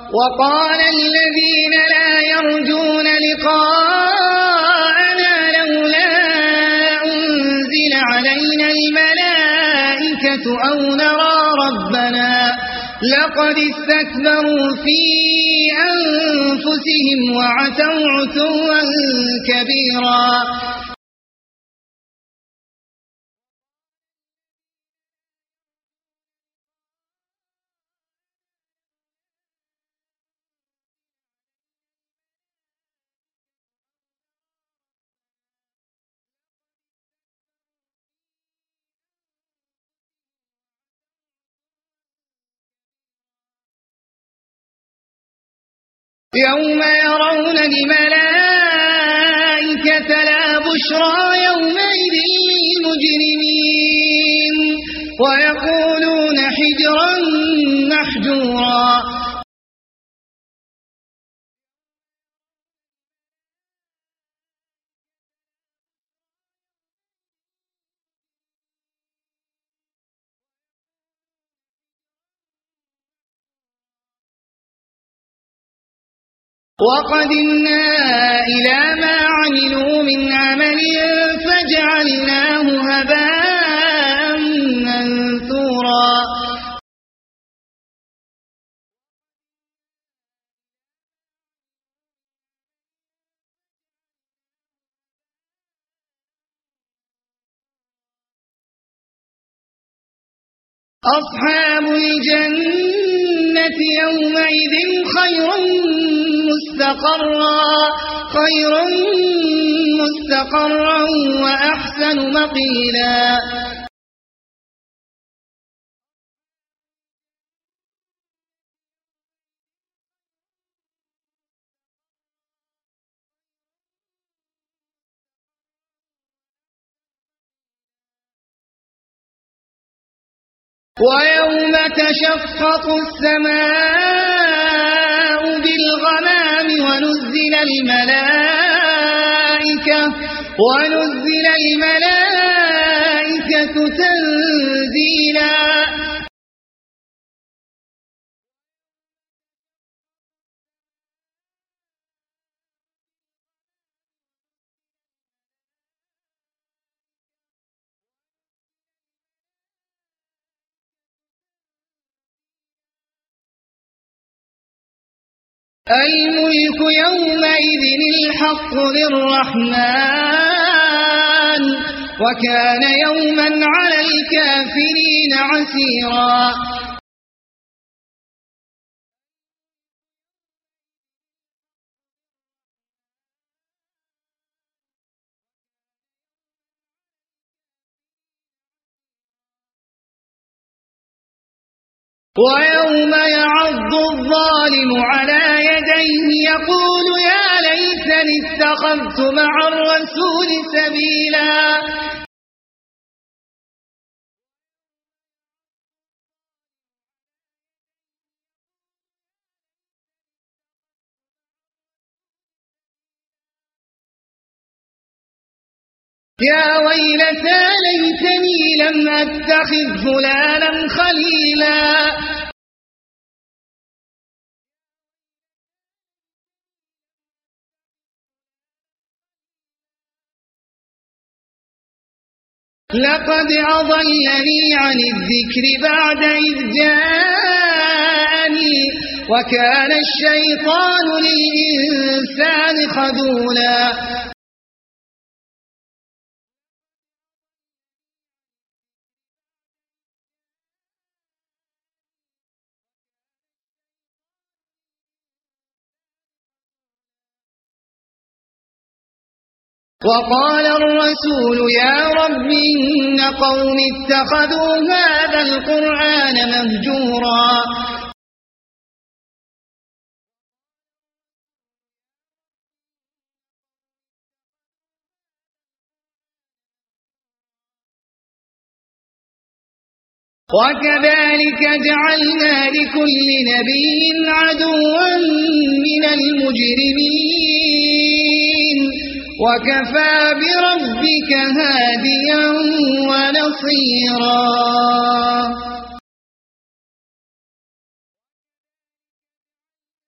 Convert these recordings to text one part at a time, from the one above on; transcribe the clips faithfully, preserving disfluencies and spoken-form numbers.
وقال الذين لا يرجون لقاءنا لولا أنزل علينا الملائكة أو نرى ربنا لقد استكبروا في أنفسهم وعتوا عتوا كبيرا. يوم يرون الملائكة لا بشرى يومئذ للمجرمين ويقولون حجرا محجورا. وقدمنا إلى ما عملوا من عمل فجعلناه هباء منثورا. أصحاب الجنة يومئذ خير مستقرا خير مستقرا وأحسن مقيلا. ويوم تشقق السماء بالغمام ونزل الملائكة ونزل الملائكة تنزيلا. الملك يومئذ الحق للرحمن وكان يوما على الكافرين عسيرا. ويوم يعض الظالم على يديه يقول يا ليتني اتخذت مع الرسول سبيلا. يا ويلتى ليتني لم أتخذ فلانا خليلا. لقد أضلني عن الذكر بعد إذ جاءني وكان الشيطان للإنسان خذولا. وقال الرسول يا رب إن قوم اتخذوا هذا القرآن مهجورا. وكذلك جعلنا لكل نبي عدوا من المجرمين وكفى بربك هاديا ونصيرا.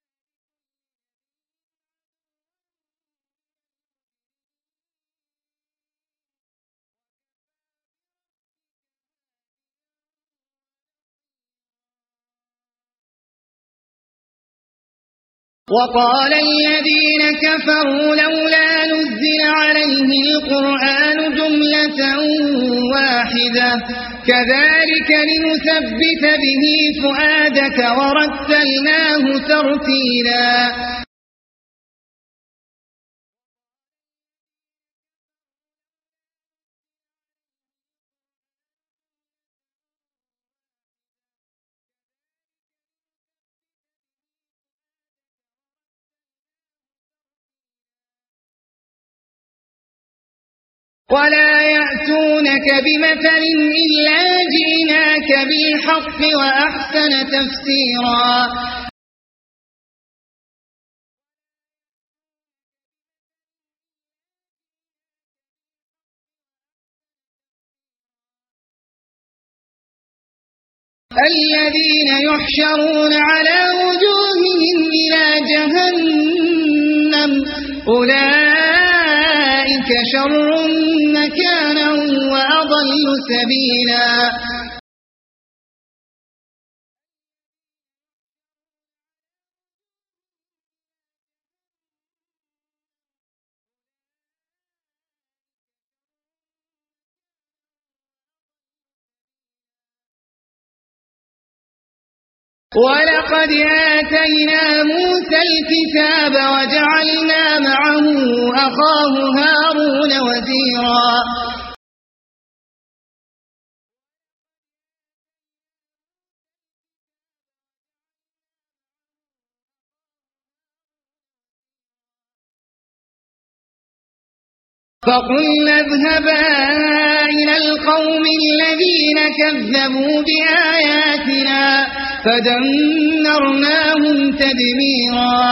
وقال الذين كفروا لولا نزل عليه القرآن جملة واحدة كذلك لنثبت به فؤادك ورتلناه ترتيلا ولا يأتونك بمثل إلا جئناك بالحق وأحسن تفسيرا الذين يحشرون على وجوههم إلى جهنم أولئك شر مكانا وأضل سبيلا ولقد آتينا موسى الكتاب وجعلنا معه أخاه هارون وزيرا فقلنا اذهبا إلى القوم الذين كذبوا بآياتنا فدمرناهم تدميرا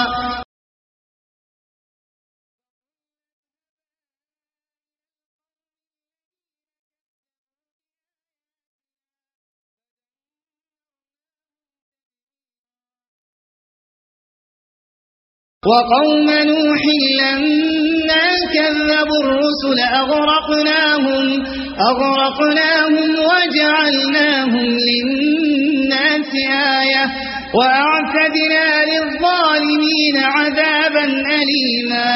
وقوم نوح لما كذبوا الرسل أغرقناهم, أغرقناهم وجعلناهم للناس آية وأعتدنا للظالمين عذابا أليما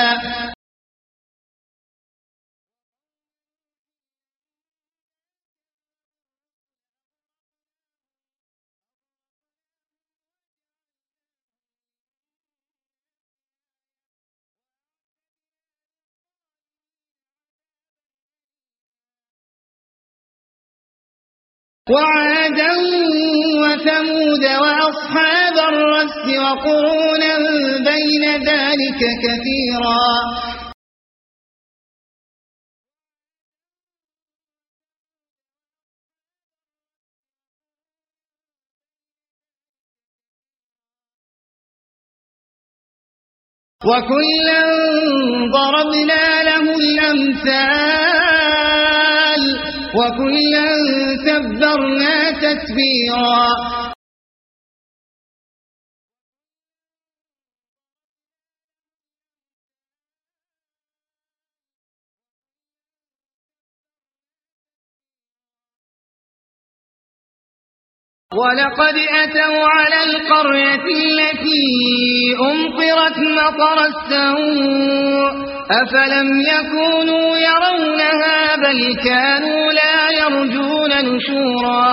وعادا وثمود وأصحاب الرس وقرونا بين ذلك كثيرا وكلا ضربنا له الأمثال وكلا تبرنا تتبيرا ولقد أتوا على القرية التي أمطرت مطر السوء أفلم يكونوا يرونها بل كانوا لا يرجون نشورا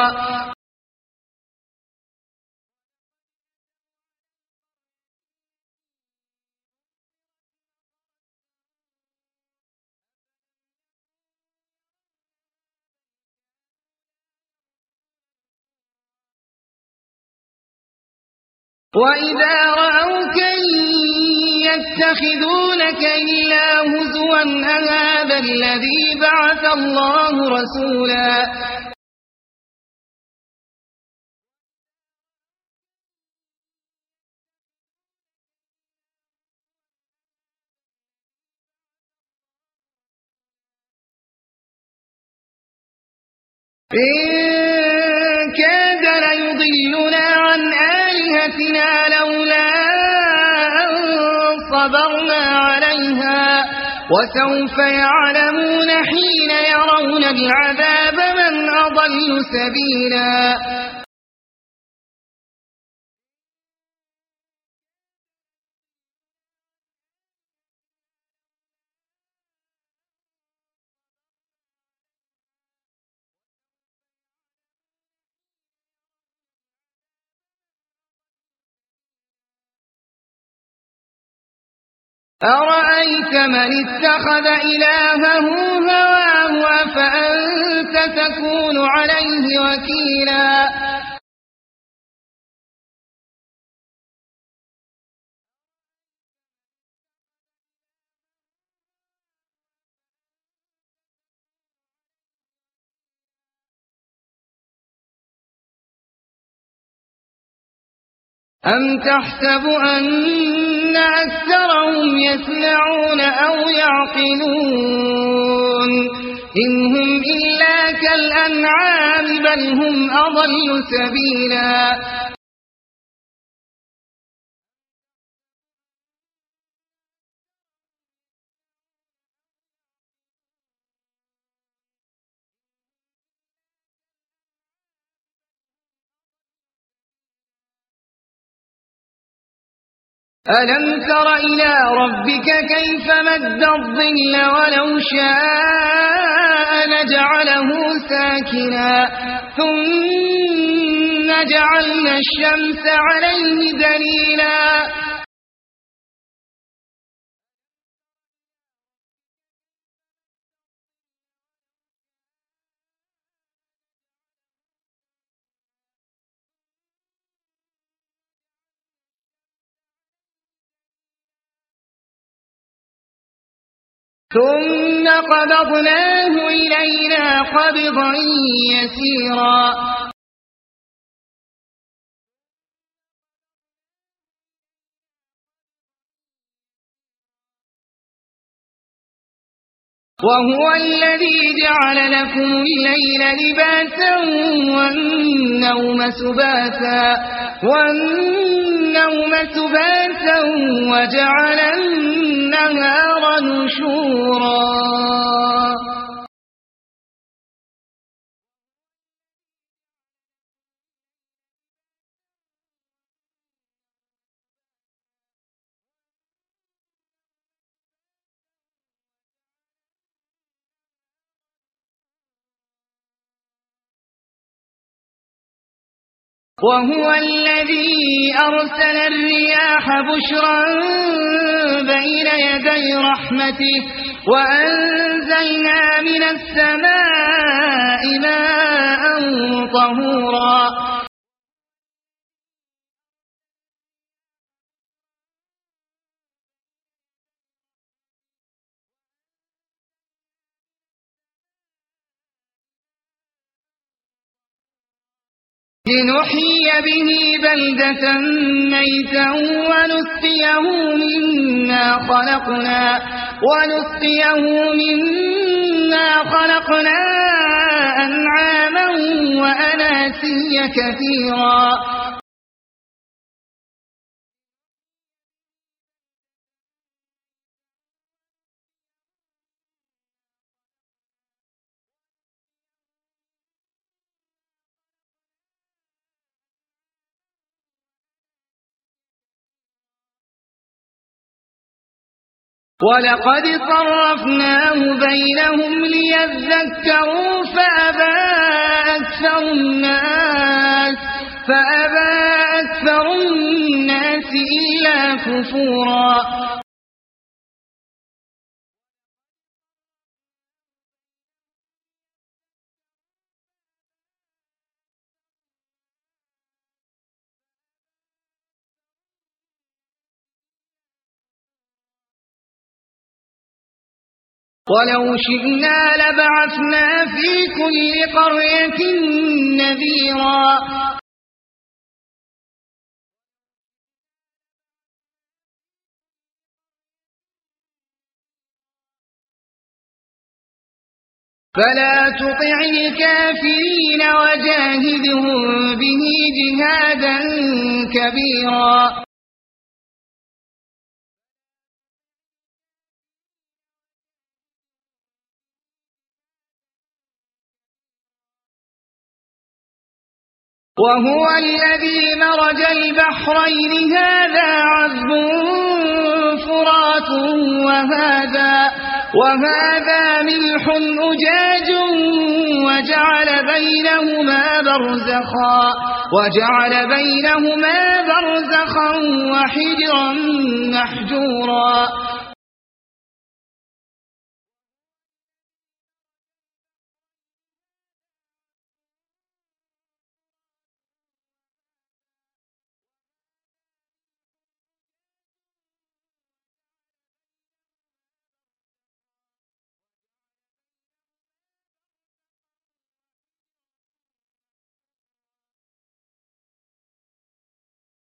وإذا رأوك يتخذونك إلا هزوا أهذا الذي بعث الله رسولا إن كاد ليضلنا عن آلهتنا لولا أن صبرنا عليها وسوف يعلمون حين يرون العذاب من أضل سبيلا أرأيت من اتخذ إلهه هواه أفأنت تكون عليه وكيلا أم تحسب أن أكثرهم يسمعون أو يعقلون إن هم إلا كالأنعام بل هم أضل سبيلا ألم تر إلى ربك كيف مد الظل ولو شاء لجعله ساكنا ثم جعلنا الشمس عليه دليلا ثم قبضناه إلينا قبضا يسيرا وهو الذي جعل لكم الليل لباسا والنوم سباتا والنوم سباتا وجعل النهار نشورا وهو الذي أرسل الرياح بشرا بين يدي رحمته وأنزلنا من السماء ماء طهورا لنحيي به بلدة ميتا ونسقيه مما خلقنا ونسقيه مما خلقنا أنعاما وأناسيا كثيرا ولقد صرفناه بينهم ليذكروا فأبى أكثر الناس فأبى أكثر الناس إلا كفورا ولو شئنا لبعثنا في كل قرية نذيرا فلا تطع الكافرين وجاهدهم به جهادا كبيرا وهو الذي مرج البحرين هذا عذب فرات وهذا وهذا ملح أجاج وجعل بينهما برزخا وجعل بينهما برزخا وحجرا محجورا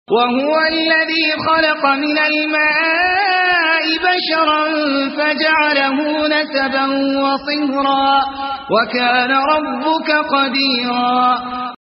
وهو الذي خلق من الماء بشرا فجعله نسبا وصهرا وكان ربك قديرا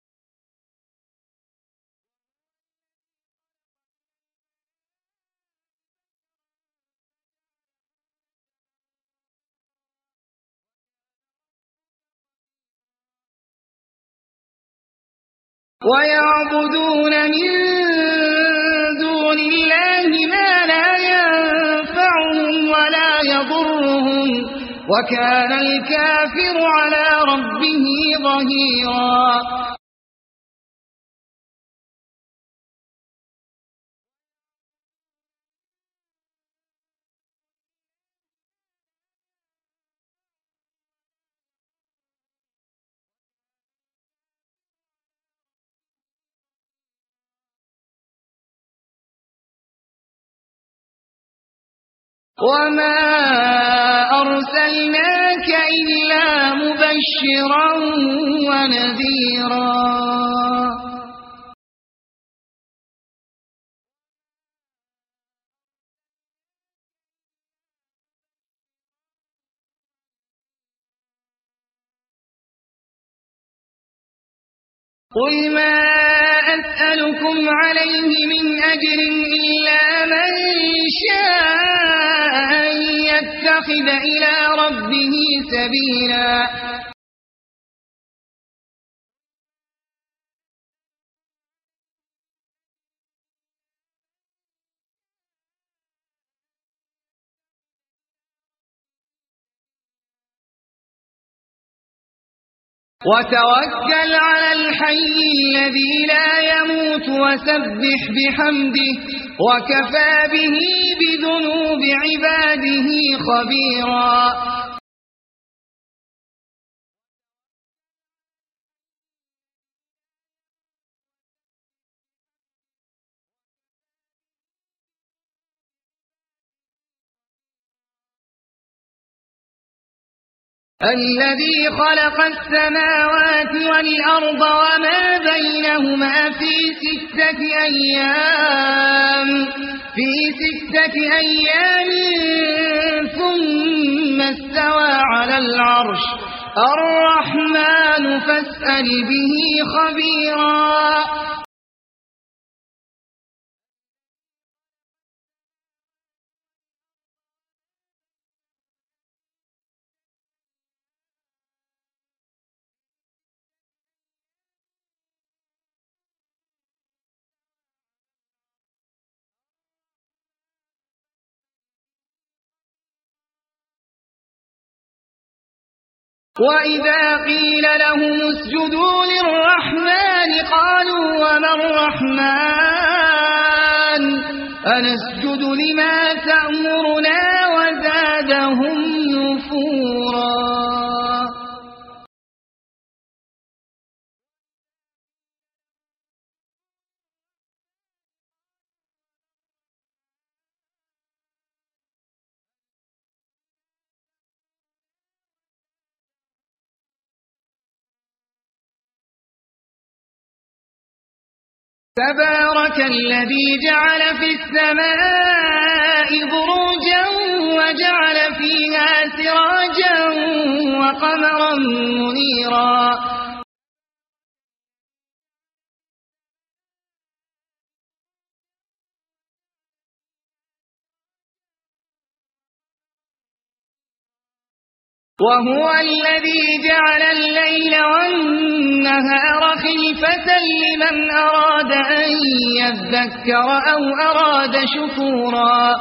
ويعبدون من دون الله ما لا ينفعهم ولا يضرهم وكان الكافر على ربه ظهيرا وما أرسلناك إلا مبشرا ونذيرا قل ما أسألكم عليه من أجر إلا من شاء أن يتخذ إلى ربه سبيلا وتوكل على الحي الذي لا يموت وسبح بحمده وكفى به بذنوب عباده خبيرا الذي خلق السماوات والأرض وما بينهما في ستة أيام في ستة أيام ثم استوى على العرش الرحمن فاسأل به خبيرا وإذا قيل لهم اسجدوا للرحمن قالوا وما الرحمن أنسجد لما تأمرنا وزادهم نفورا تبارك الذي جعل في السماء بروجا وجعل فيها سراجا وقمرا منيرا وهو الذي جعل الليل والنهار خلفة لمن أراد أن يذكر أو أراد شكورا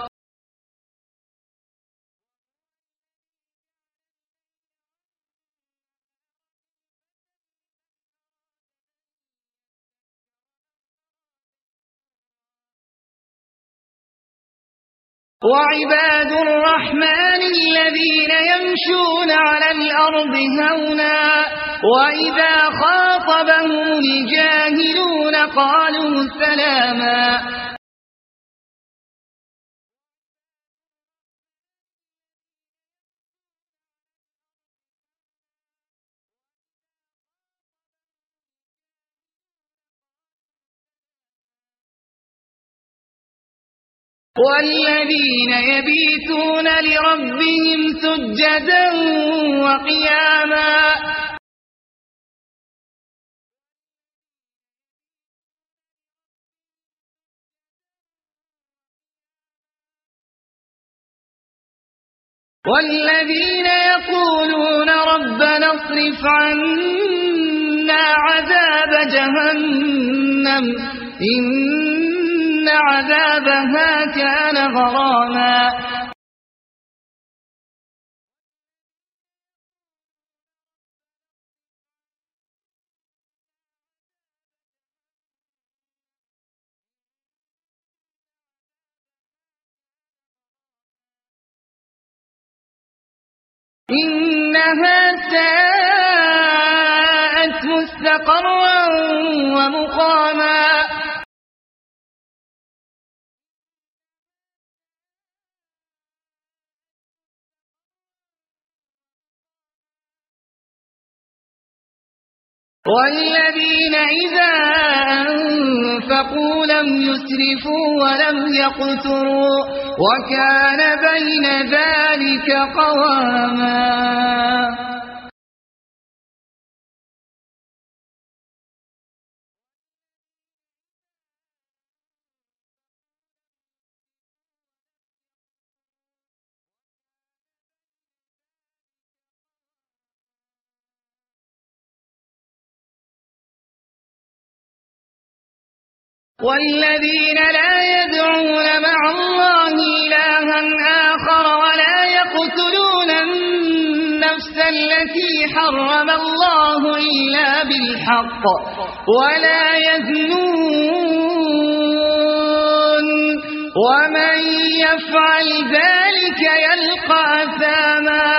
وعباد الرحمن الذين يمشون على الأرض هونا وإذا خاطبهم الجاهلون قالوا سلاما والذين يبيتون لربهم سجدا وقياما والذين يقولون ربنا اصرف عنا عذاب جهنم إن عذابها كان غراما إنها ساءت مستقرا ومقاما والذين إذا أنفقوا لم يسرفوا ولم يقتروا وكان بين ذلك قواما والذين لا يدعون مع الله إلها آخر ولا يقتلون النفس التي حرم الله إلا بالحق ولا يزنون ومن يفعل ذلك يلقى أثاما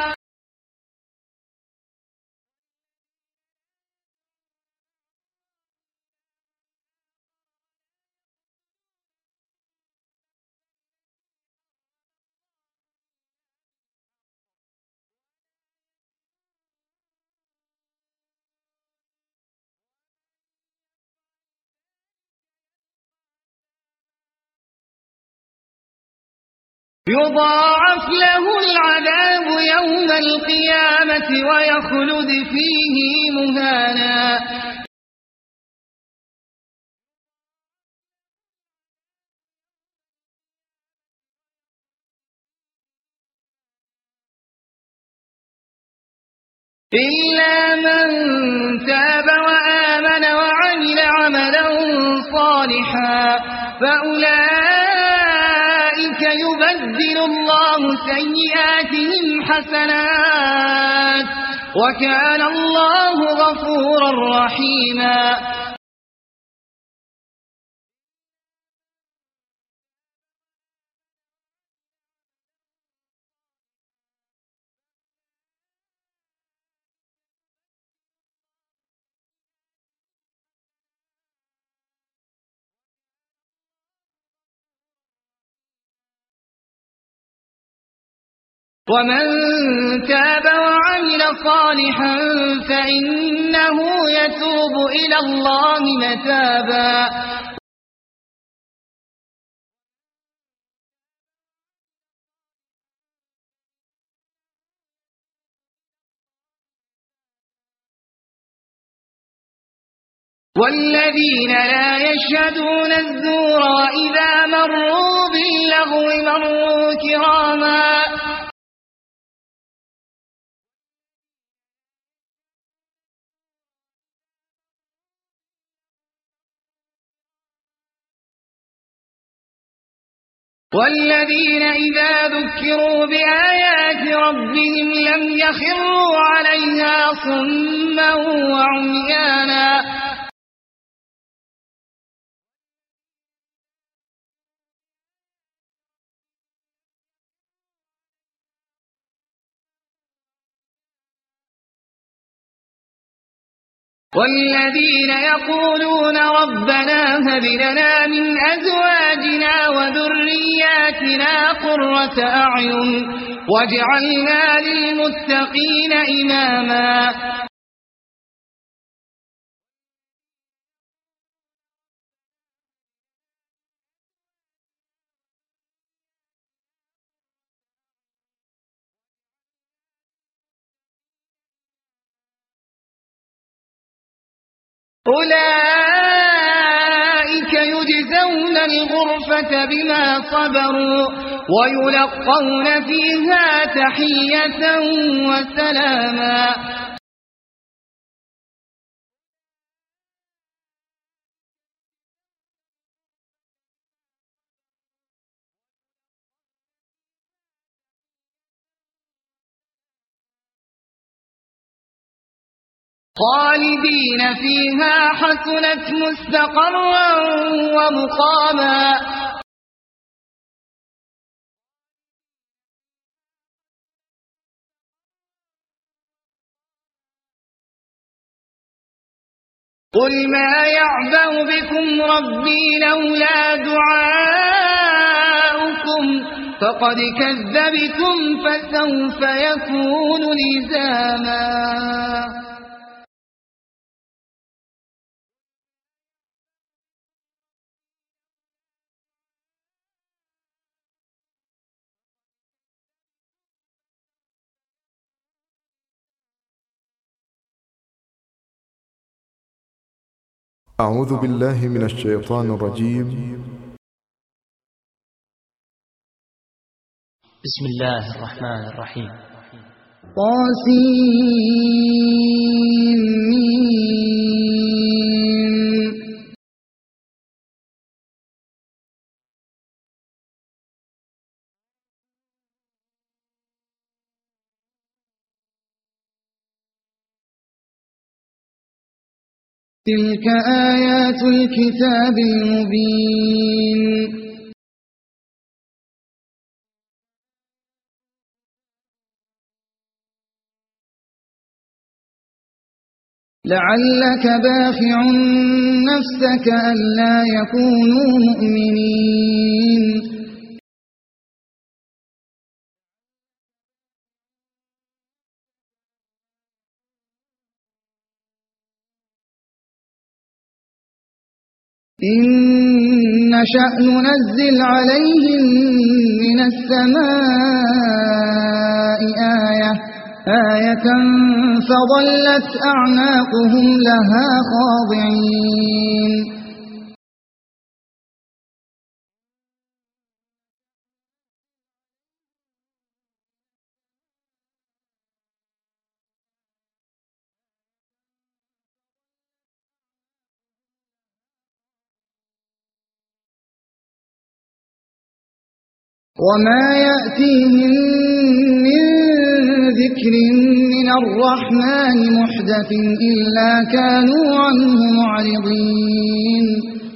يضاعف له العذاب يوم القيامة ويخلد فيه مهانا إلا من تاب وآمن وعمل عملا صالحا فأولئك يبدل الله سيئاتهم حسنات وكان الله غفورا رحيما ومن تاب وعمل صالحا فإنه يتوب إلى الله متابا والذين لا يشهدون الزور وإذا مروا باللغو مروا كراما والذين إذا ذكروا بآيات ربهم لم يخروا عليها صما وعميانا والذين يقولون ربنا هب لنا من أزواجنا وذرياتنا قرة أعين واجعلنا للمتقين إماما أولئك يجزون الغرفة بما صبروا ويلقون فيها تحية وسلاما. خالدين فيها حسنت مستقرا ومقاما. قل ما يعبأ بكم ربي لولا دعاؤكم فقد كذبتم فسوف يكون لزاما. أعوذ بالله من الشيطان الرجيم. بسم الله الرحمن الرحيم. طاسيم. تلك آيات الكتاب المبين. لعلك باخع نفسك ألا يكونوا مؤمنين. إن نشأ ننزل عليهم من السماء آية آية فظلت أعناقهم لها خاضعين. وما يأتيهم من ذكر من الرحمن محدث إلا كانوا عنه معرضين.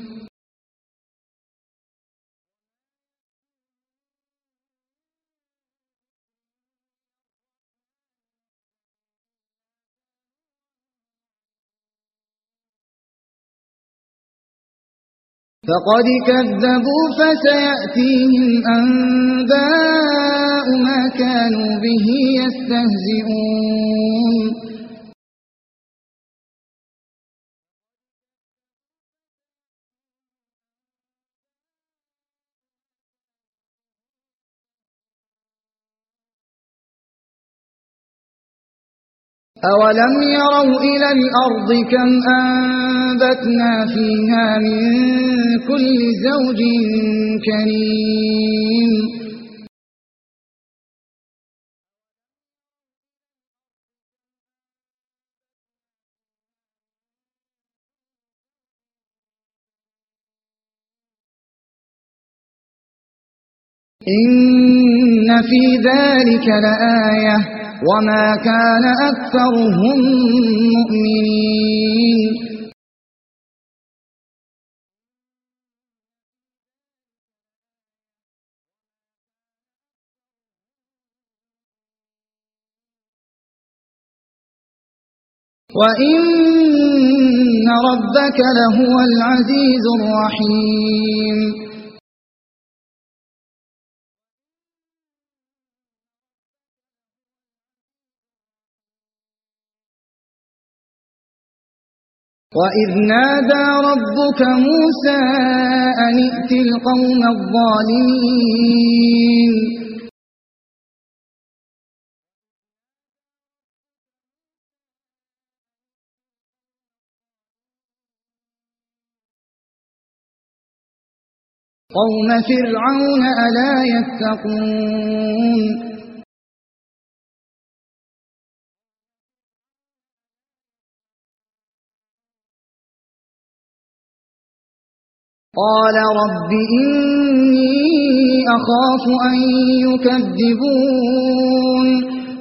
فقد كذبوا فسيأتيهم أنباء ما كانوا به يستهزئون. أولم يروا إلى الأرض كم أنبتنا فيها من كل زوج كريم. إن في ذلك لآية وما كان أكثرهم مؤمنين. وإن ربك لهو العزيز الرحيم. وإذ نادى ربك موسى أن ائت القوم الظالمين. قوم فرعون ألا يتقون قال رب إني أخاف أن يكذبون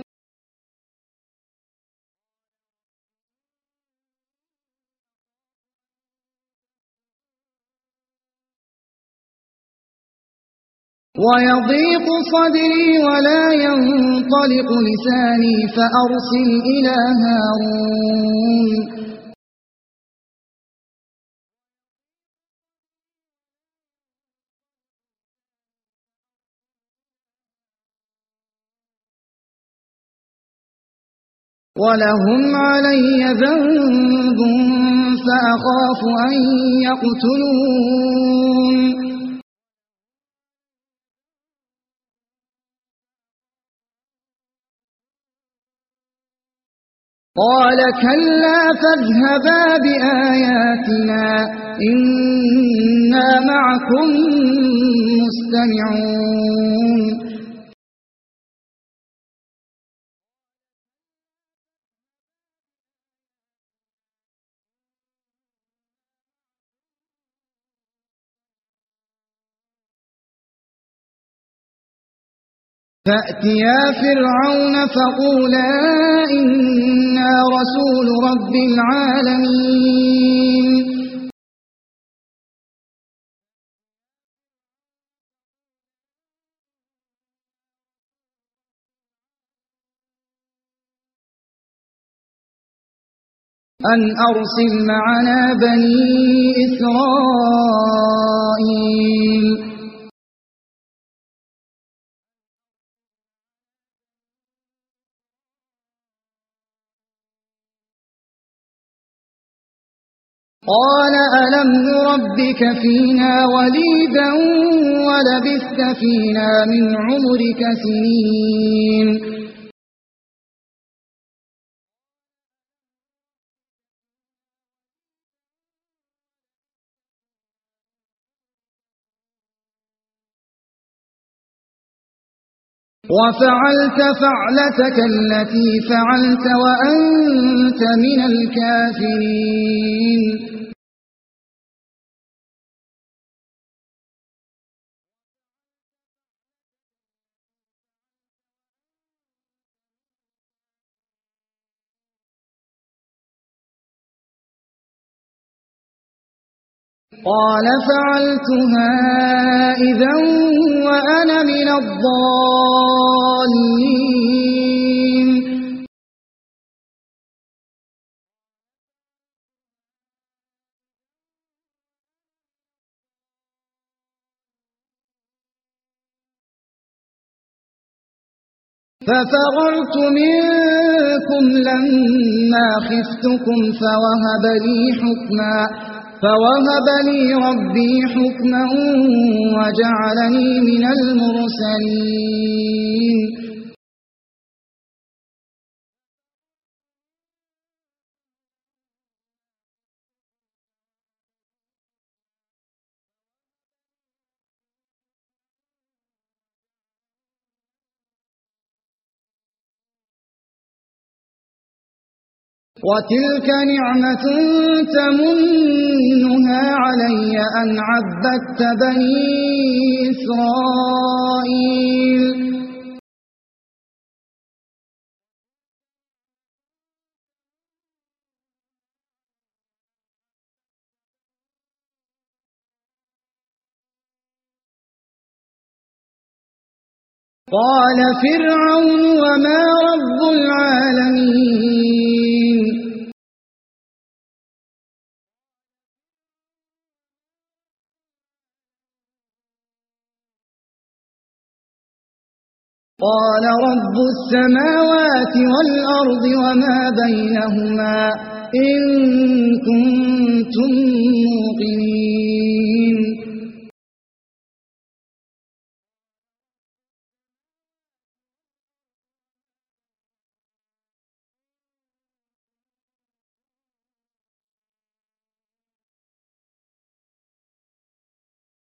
ويضيق صدري ولا ينطلق لساني فأرسل إلى هارون ولهم علي ذنب فأخاف أن يقتلون قال كلا فاذهبا بآياتنا إنا معكم مستمعون فأتيا فرعون فقولا إنا رسول رب العالمين أن أرسل معنا بني إسرائيل قال ألم نربك فينا وليدا ولبثت فينا من عمرك سنين وفعلت فعلتك التي فعلت وأنت من الكافرين قال فعلتها إذا وأنا من الضالين ففررت منكم لما خفتكم فوهب لي حكما فوهب لي ربي حكما وجعلني من المرسلين وتلك نعمة تمنها علي أن عبدت بني إسرائيل قال فرعون وما رب العالمين قال رب السماوات والأرض وما بينهما إن كنتم موقنين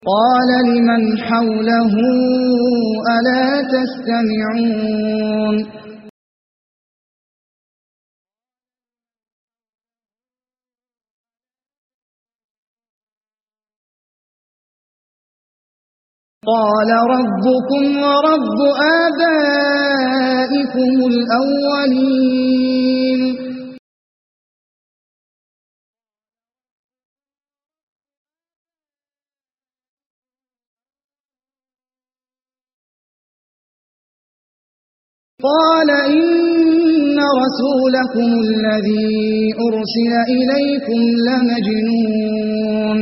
قال لمن حوله ألا تستمعون قال ربكم ورب آبائكم الأولين قال إن رسولكم الذي أرسل إليكم لمجنون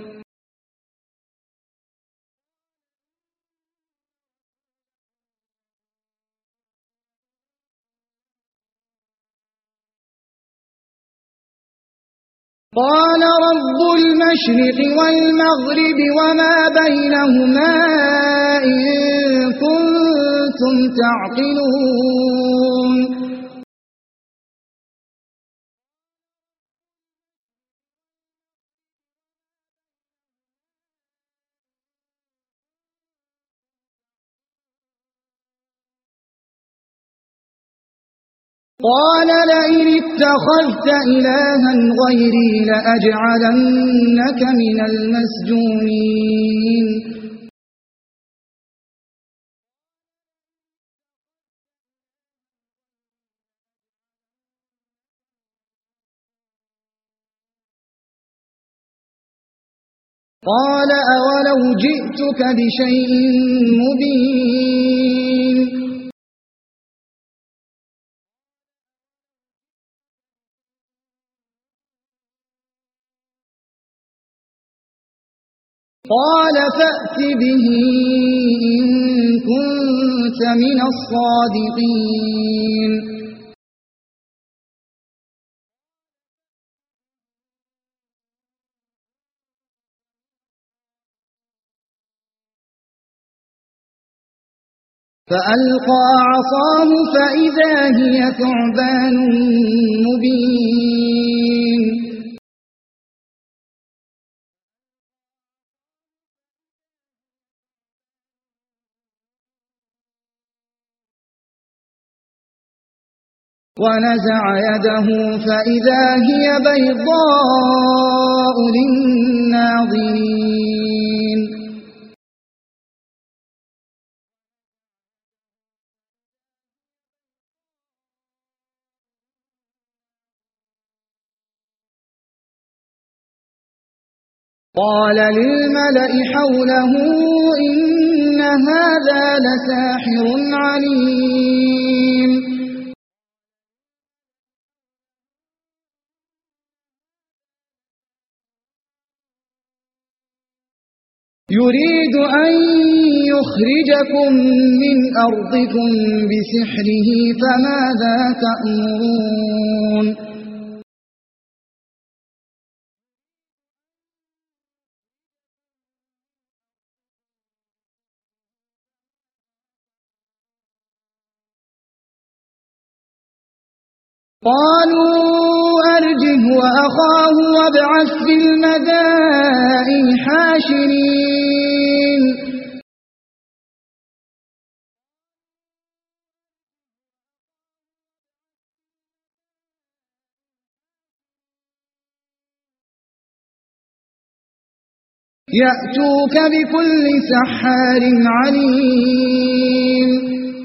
قال رب المشرق والمغرب وما بينهما إن كنتم تعقلون قال لئن اتخذت إلها غيري لأجعلنك من المسجونين قال أولو جئتك بشيء مبين قال فأت به إن كنت من الصادقين فألقى عصاه فإذا هي ثعبان مبين ونزع يده فإذا هي بيضاء للناظرين قال للملأ حوله إن هذا لساحر عليم يريد أن يخرجكم من أرضكم بسحره فماذا تأمرون قالوا أرجه وأخاه وابعث في المدائن حاشرين يأتوك بكل سحار عليم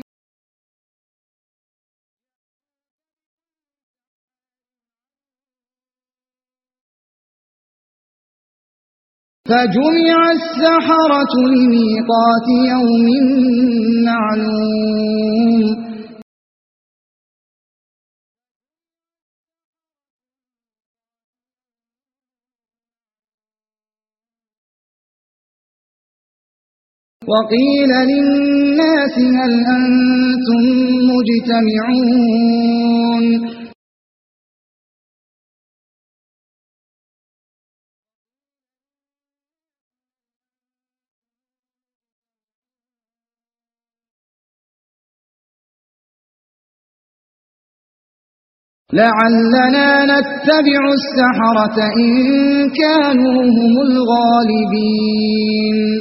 فجمع السحرة لميقات يوم معلوم وقيل للناس هل أنتم مجتمعون لعلنا نتبع السحرة إن كانوا هم الغالبين.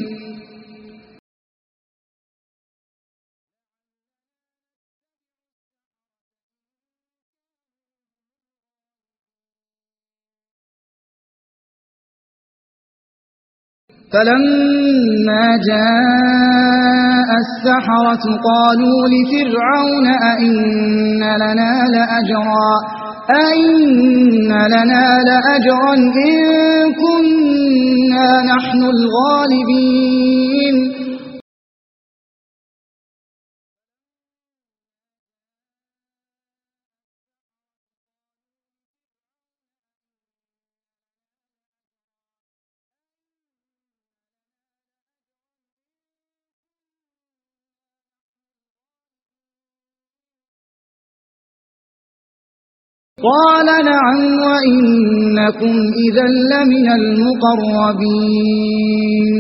فلما جاء السحرة قالوا لفرعون أئن لنا لأجرا أئن لنا لأجرا إن كنا نحن الغالبين. قال نعم وإنكم إذا لمن المقربين.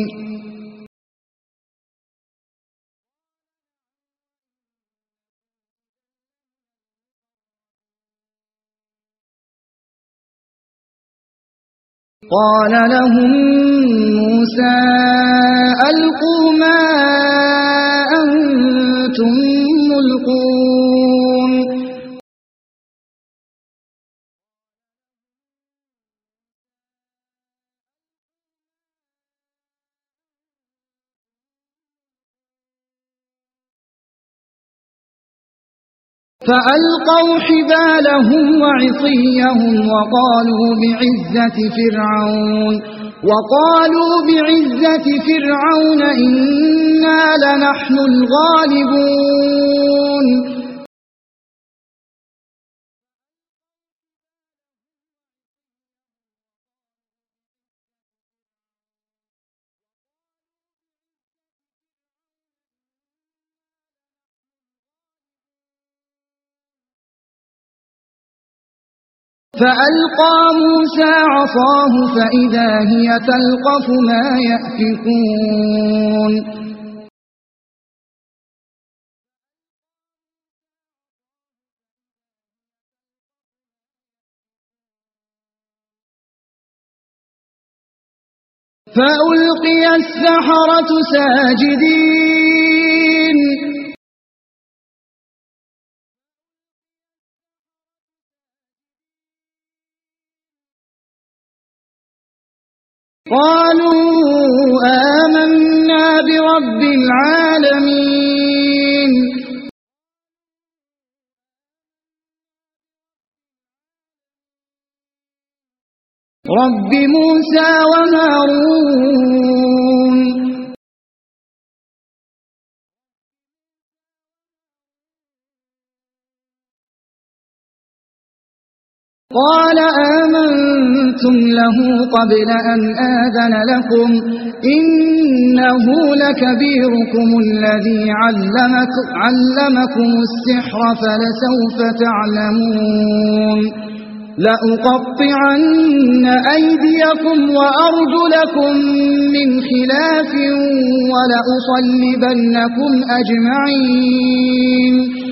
قال لهم موسى ألقوا ما أنتم ملقون. فألقوا حبالهم وعصيهم وقالوا بعزة فرعون وقالوا بعزة فرعون إنا لنحن الغالبون. فألقى موسى عصاه فإذا هي تلقف ما يأفكون. فألقي السحرة ساجدين. قالوا آمنا برب العالمين. رب موسى وهارون. قال آمنتم له قبل أن آذن لكم إنه لكبيركم الذي علمك علمكم السحر فلسوف تعلمون لأقطعن أيديكم وأرجلكم من خلاف ولأصلبنكم أجمعين.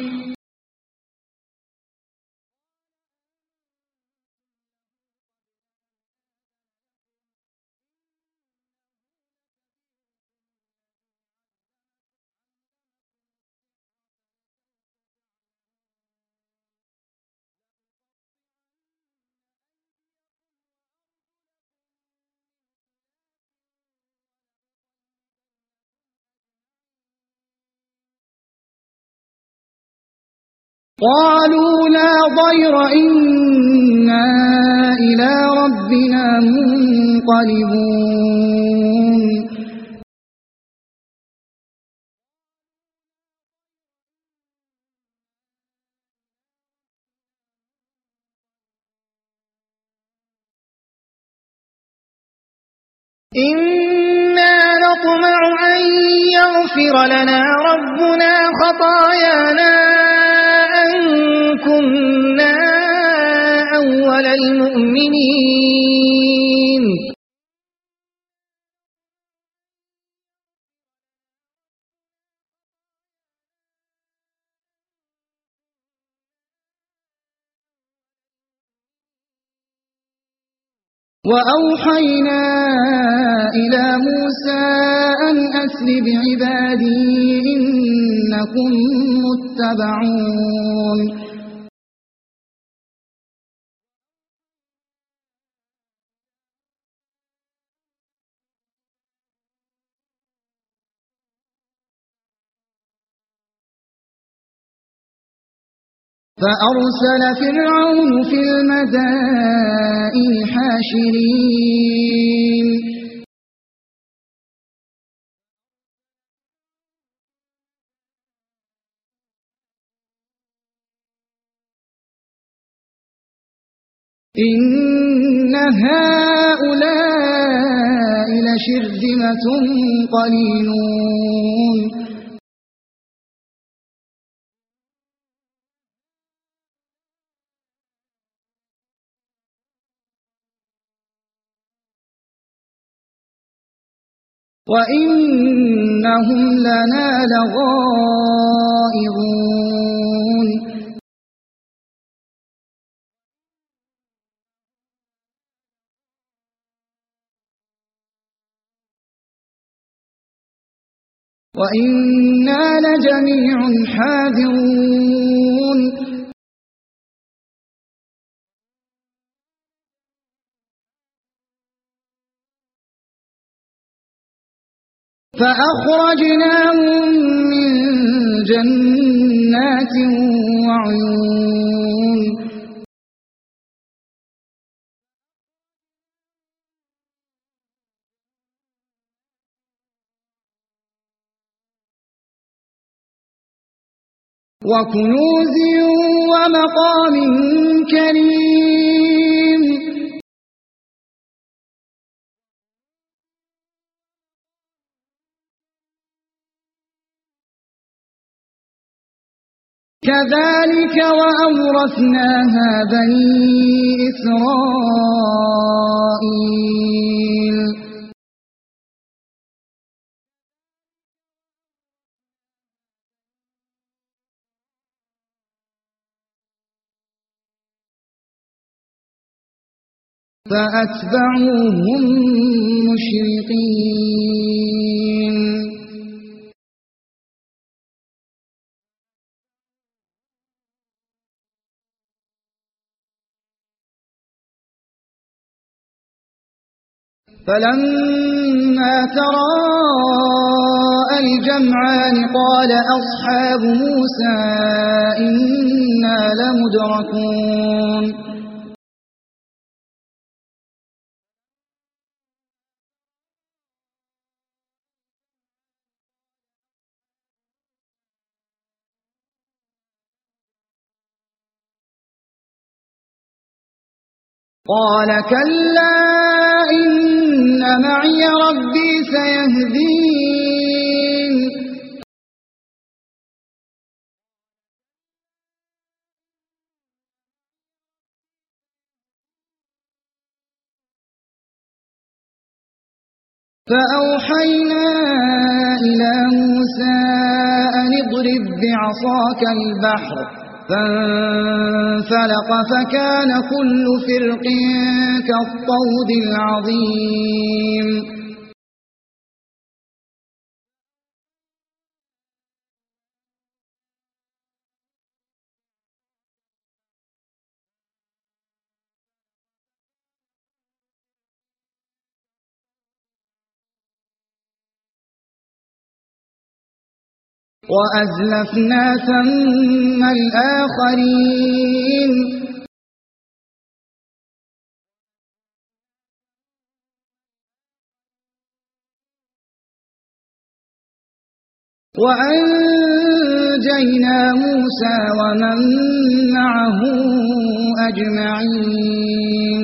قالوا لا ضير إنا إلى ربنا منقلبون. إنا نطمع أن يغفر لنا ربنا خطايانا أن كنا أول المؤمنين. وأوحينا إلى موسى أن أسر بعبادي إنكم متبعون فأرسل فرعون في المدائن حاشرين إن هؤلاء لشرذمة قليلون وإنهم لنا لغائظون وإنا لجميع حاذرون فأخرجناهم من جنات وعيون وكنوز ومقام كريم كذلك وأورثناها بني إسرائيل فأتبعوهم مشرقين فلما تراءى الجمعان قال أصحاب موسى إنا لمدركون قال كلا إن معي ربي سيهدين فأوحينا إلى موسى أن اضرب بعصاك البحر فانفلق فكان كل فرق كالطود العظيم وأزلفنا ثم الآخرين وأنجينا موسى ومن معه أجمعين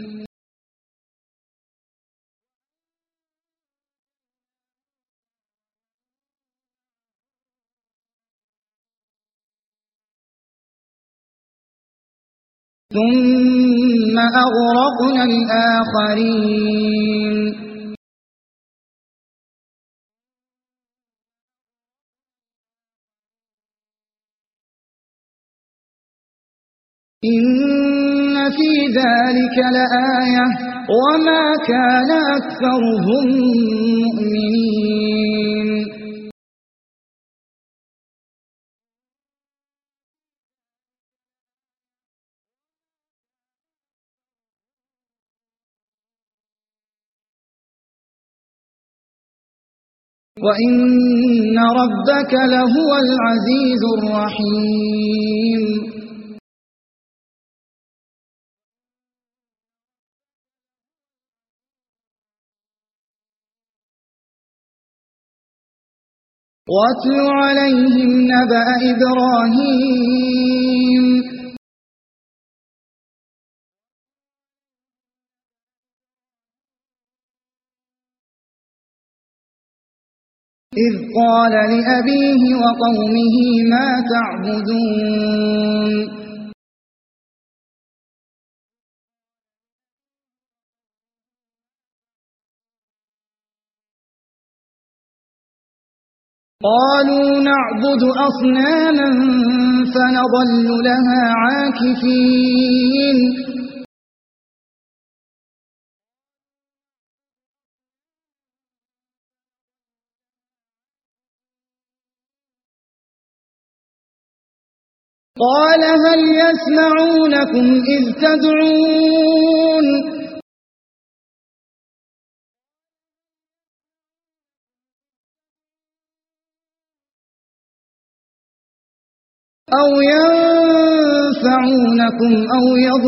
ثم أغرقنا الآخرين إن في ذلك لآية وما كان أكثرهم مؤمنين وإن ربك لهو العزيز الرحيم واتل عليهم نبأ إبراهيم إذ قال لأبيه وقومه ما تعبدون قالوا نعبد أصناما فنظل لها عاكفين قال هل يسمعونكم إذ تدعون أو ينفعونكم أو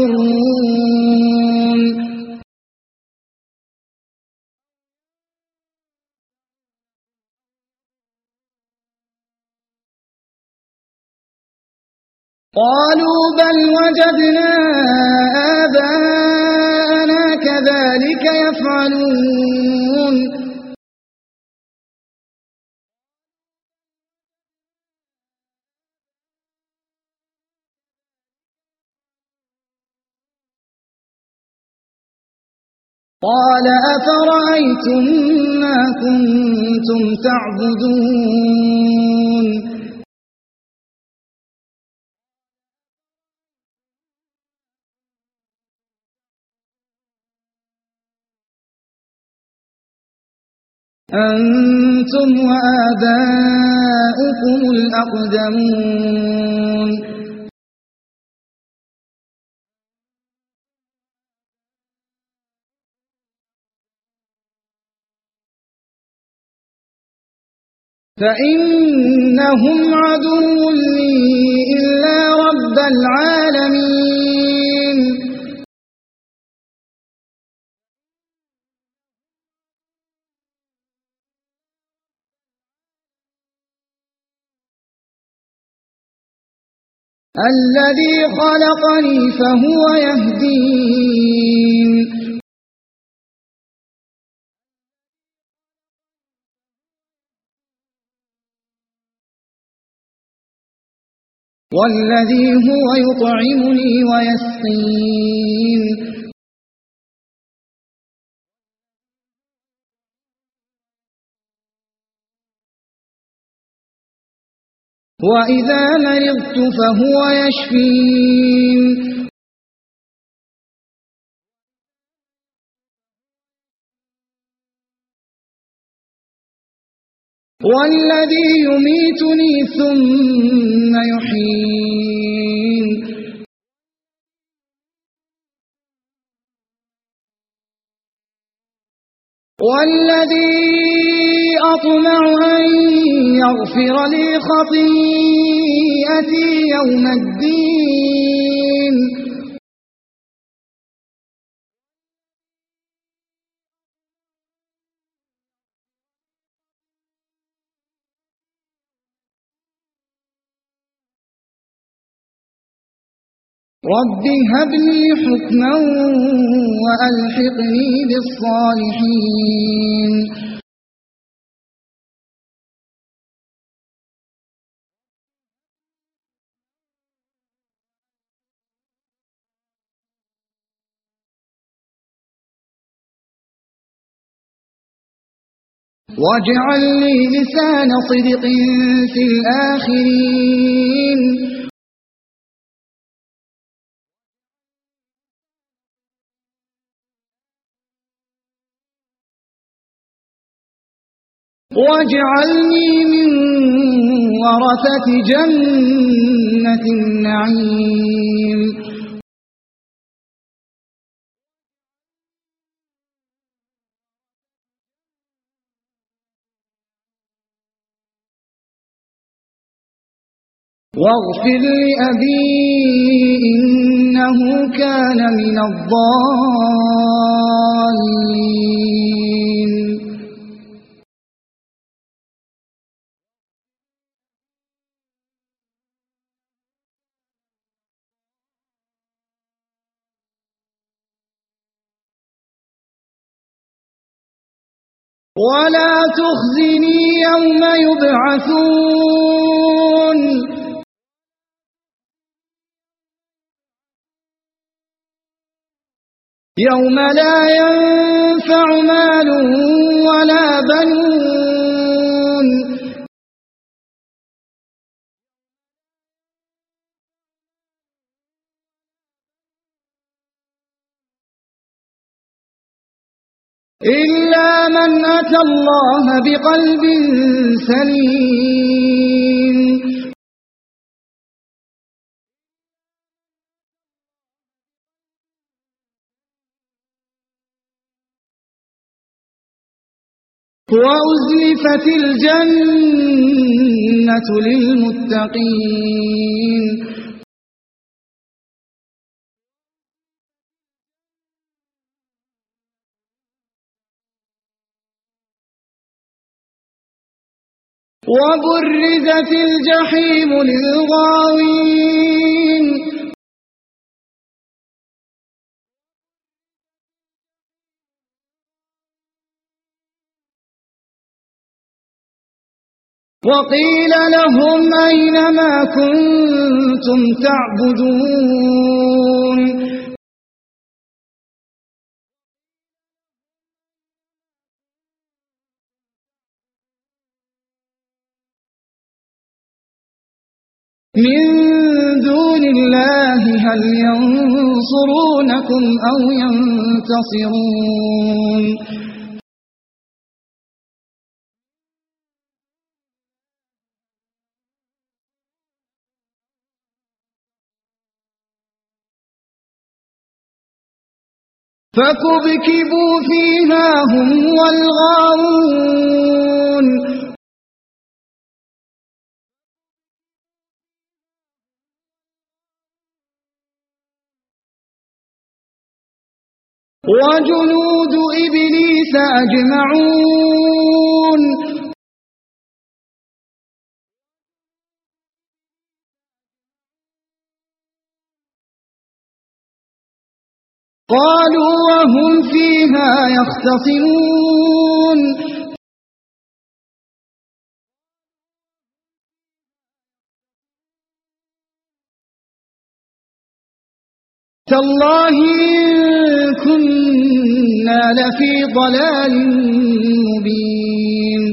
يضرون قالوا بل وجدنا آباءنا كذلك يفعلون قال أفرأيتم ما كنتم تعبدون أنتم وآباؤكم الأقدمون فإنهم عدو لي إلا رب العالمين الذي خلقني فهو يهدين والذي هو يطعمني ويسقين وإذا مرضت فهو يشفين والذي يميتني ثم يحيين والذي أطمع أن يغفر لي خطيئتي يوم الدين رب هب لي حكما وألحقني بالصالحين واجعل لي لسان صدق في الآخرين واجعلني من ورثة جنة النعيم. واغفر لأبي إنه كان من الضالين. ولا تخزني يوم يبعثون يوم لا ينفع مال ولا بنون إلا من أتى الله بقلب سليم. وأزلفت الجنة للمتقين. وبرزت الجحيم للغاوين. وقيل لهم أين ما كنتم تعبدون من دون الله هل ينصرونكم أو ينتصرون. فكبكبوا فيها هم والغاوون. وجنود إبليس أجمعون. قالوا وهم فيها يختصمون تالله إن كنا لفي ضلال مبين.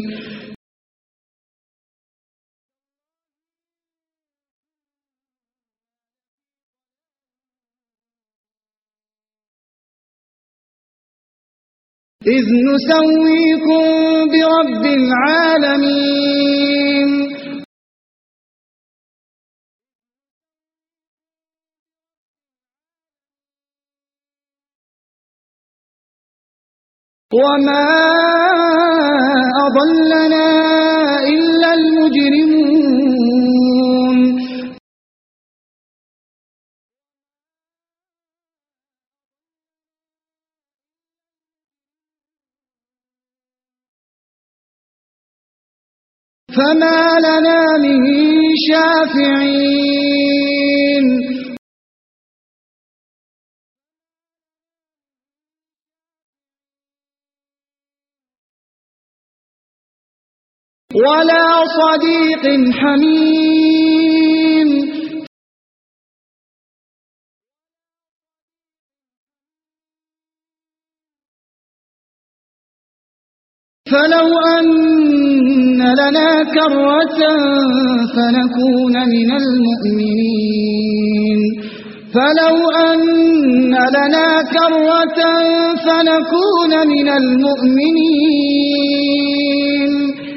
إذ نسويكم برب العالمين. وما أضلنا إلا المجرمون. فما لنا من شافعين. ولا صديق حميم. فلو أن لنا كرة فنكون من المؤمنين فلو أن لنا كرة فنكون من المؤمنين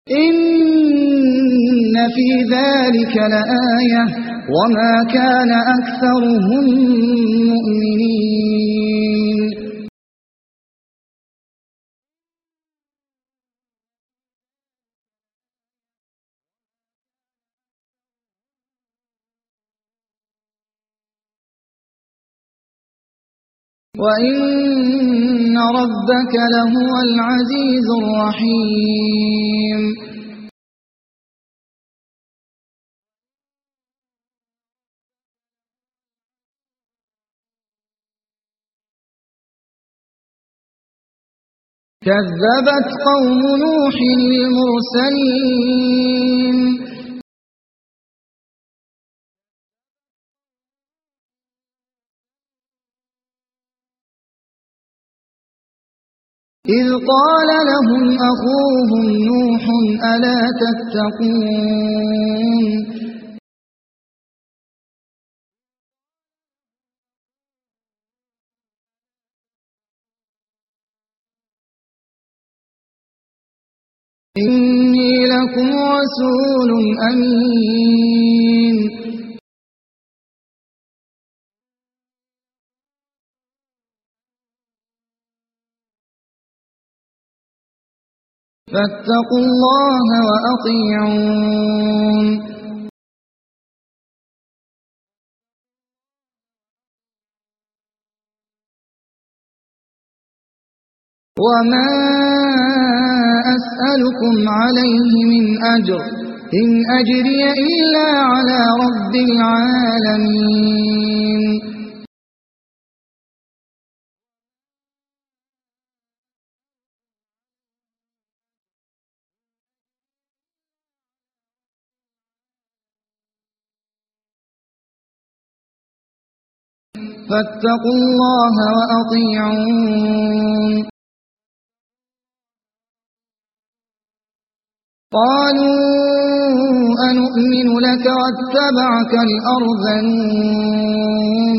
إن في ذلك لآية وما كان أكثرهم مؤمنين وإن ربك لهو العزيز الرحيم كذبت قوم نوح المرسلين إذ قال لهم أخوهم نوح ألا تتقون إني لكم رسول أمين فاتقوا الله وأطيعون وما أسألكم عليه من أجر إن أجري إلا على رب العالمين فاتقوا الله وأطيعون قالوا أنؤمن لك واتبعك الأرذلون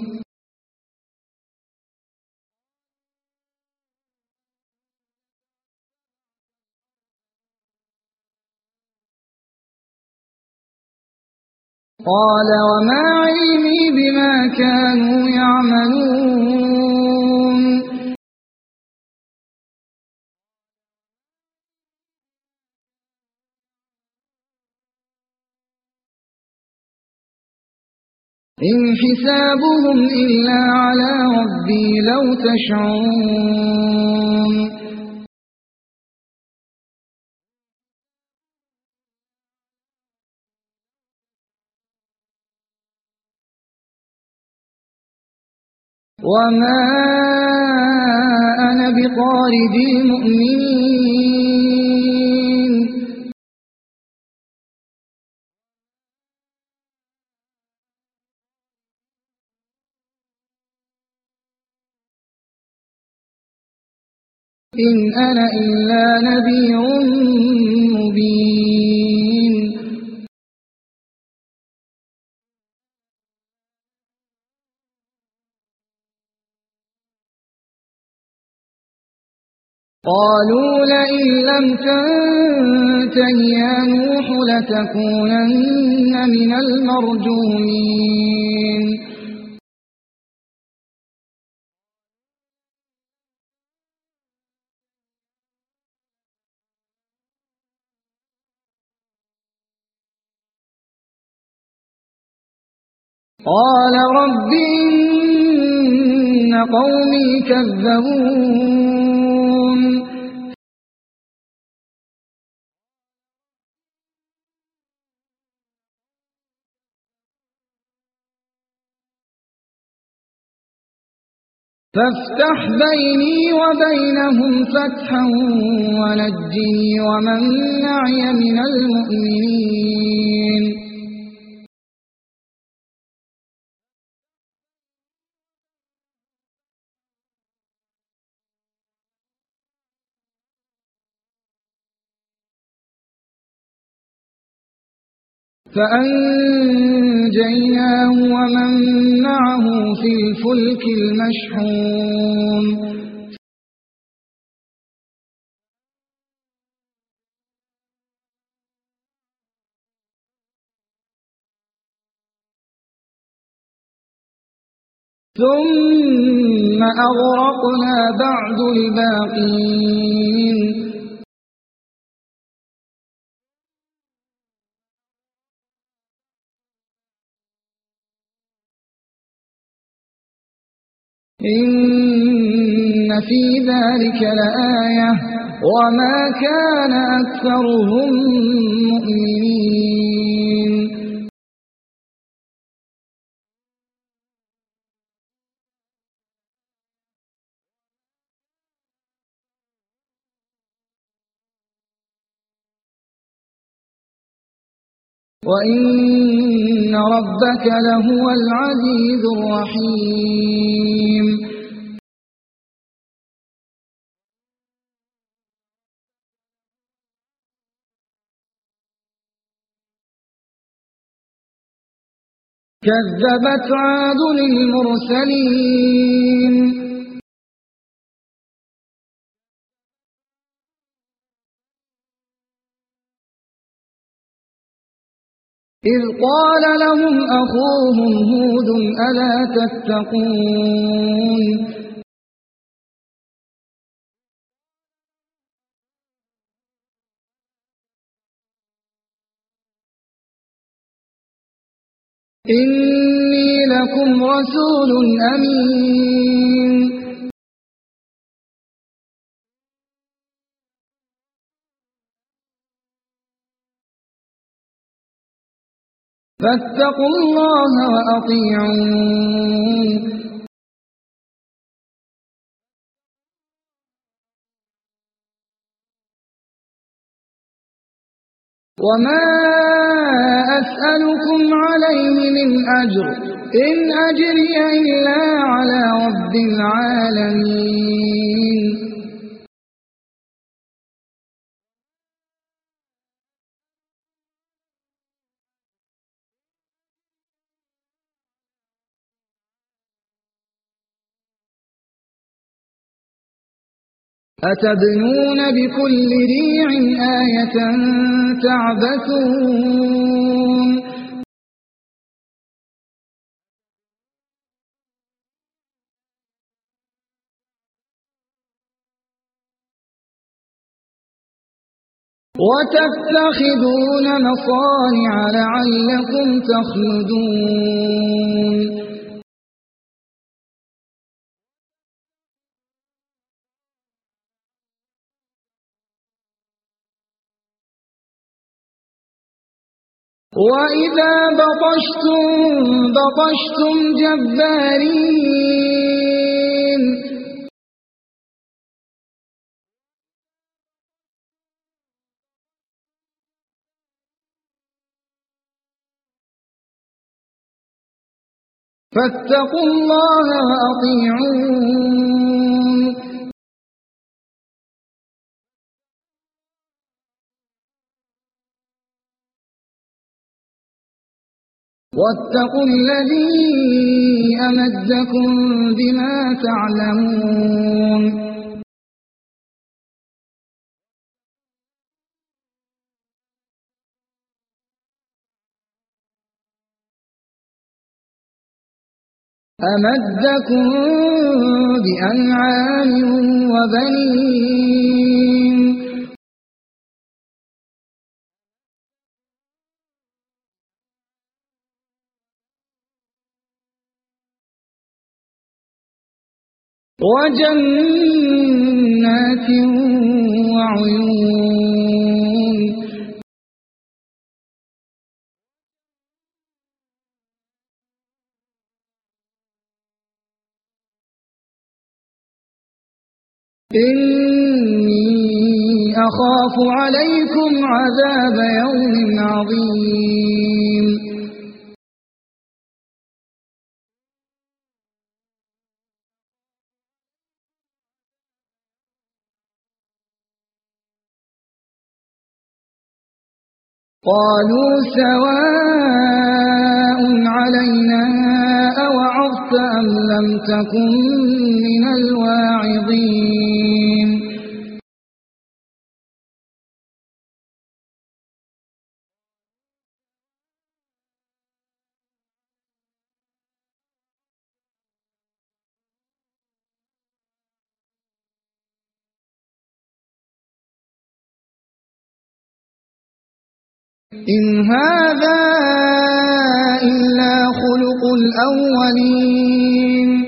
قال وما علمي بما كانوا يعملون إن حسابهم إلا على ربي لو تشعرون وما أنا بطارد المؤمنين إن أنا إلا نذير مبين قالوا لئن لم تنته يا نوح لتكونن من المرجومين قال رب إن قومي كذبون فافتح بيني وبينهم فتحا ونجني ومن معي من المؤمنين فأنجيناه ومن معه في الفلك المشحون ثم أغرقنا بعد الباقين إن في ذلك لآية وما كان أكثرهم مؤمنين وإن ربك لهو العزيز الرحيم كذبت عاد المرسلين إذ قال لهم أخوهم هود ألا تتقون إني لكم رسول أمين فاتقوا الله وأطيعون وما أسألكم عليه من أجر إن أجري إلا على رب العالمين أتبنون بكل ريع آية تعبثون وتتخذون مصانع لعلكم تخلدون وإذا بطشتم بطشتم جبارين فاتقوا الله وأطيعون واتقوا الذي أمدكم بما تعلمون أمدكم بأنعام وبنين وجنات وعيون إني أخاف عليكم عذاب يوم عظيم قالوا سواء علينا أوعظت أم لم تكن من الواعظين إن هذا إلا خلق الأولين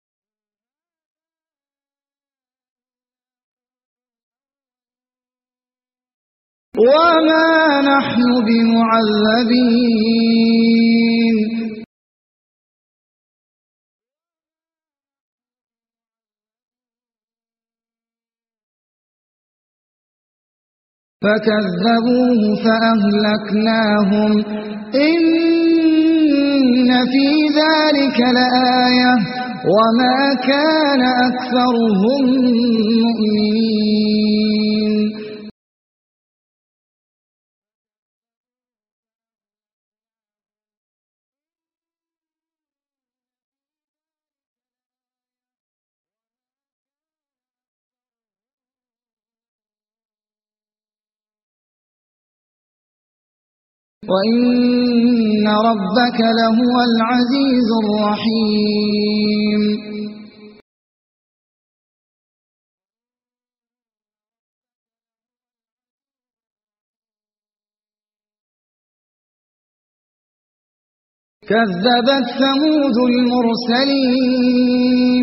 وما نحن بمعذبين فكذبوه فأهلكناهم إن في ذلك لآية وما كان أكثرهم مؤمنين وإن ربك لهو العزيز الرحيم كذبت ثمود المرسلين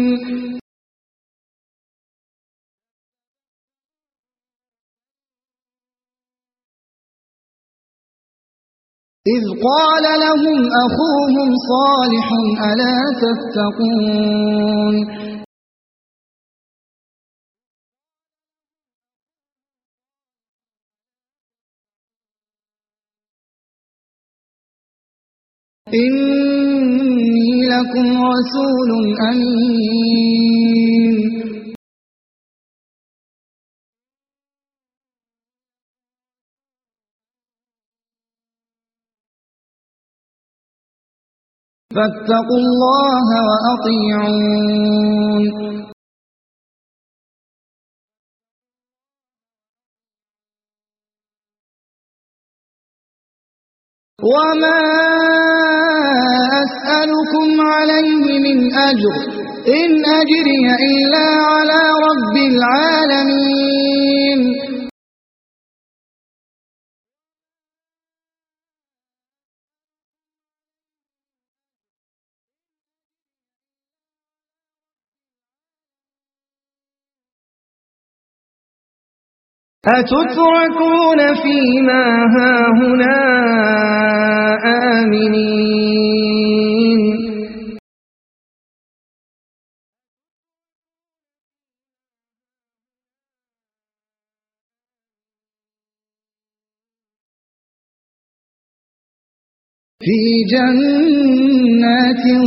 إذ قال لهم أخوهم صالح ألا تتقون إني لكم رسول أمين فاتقوا الله وأطيعون وما أسألكم عليه من أجر إن أجري إلا على رب العالمين أتتركون فيما هاهنا آمنين في جنات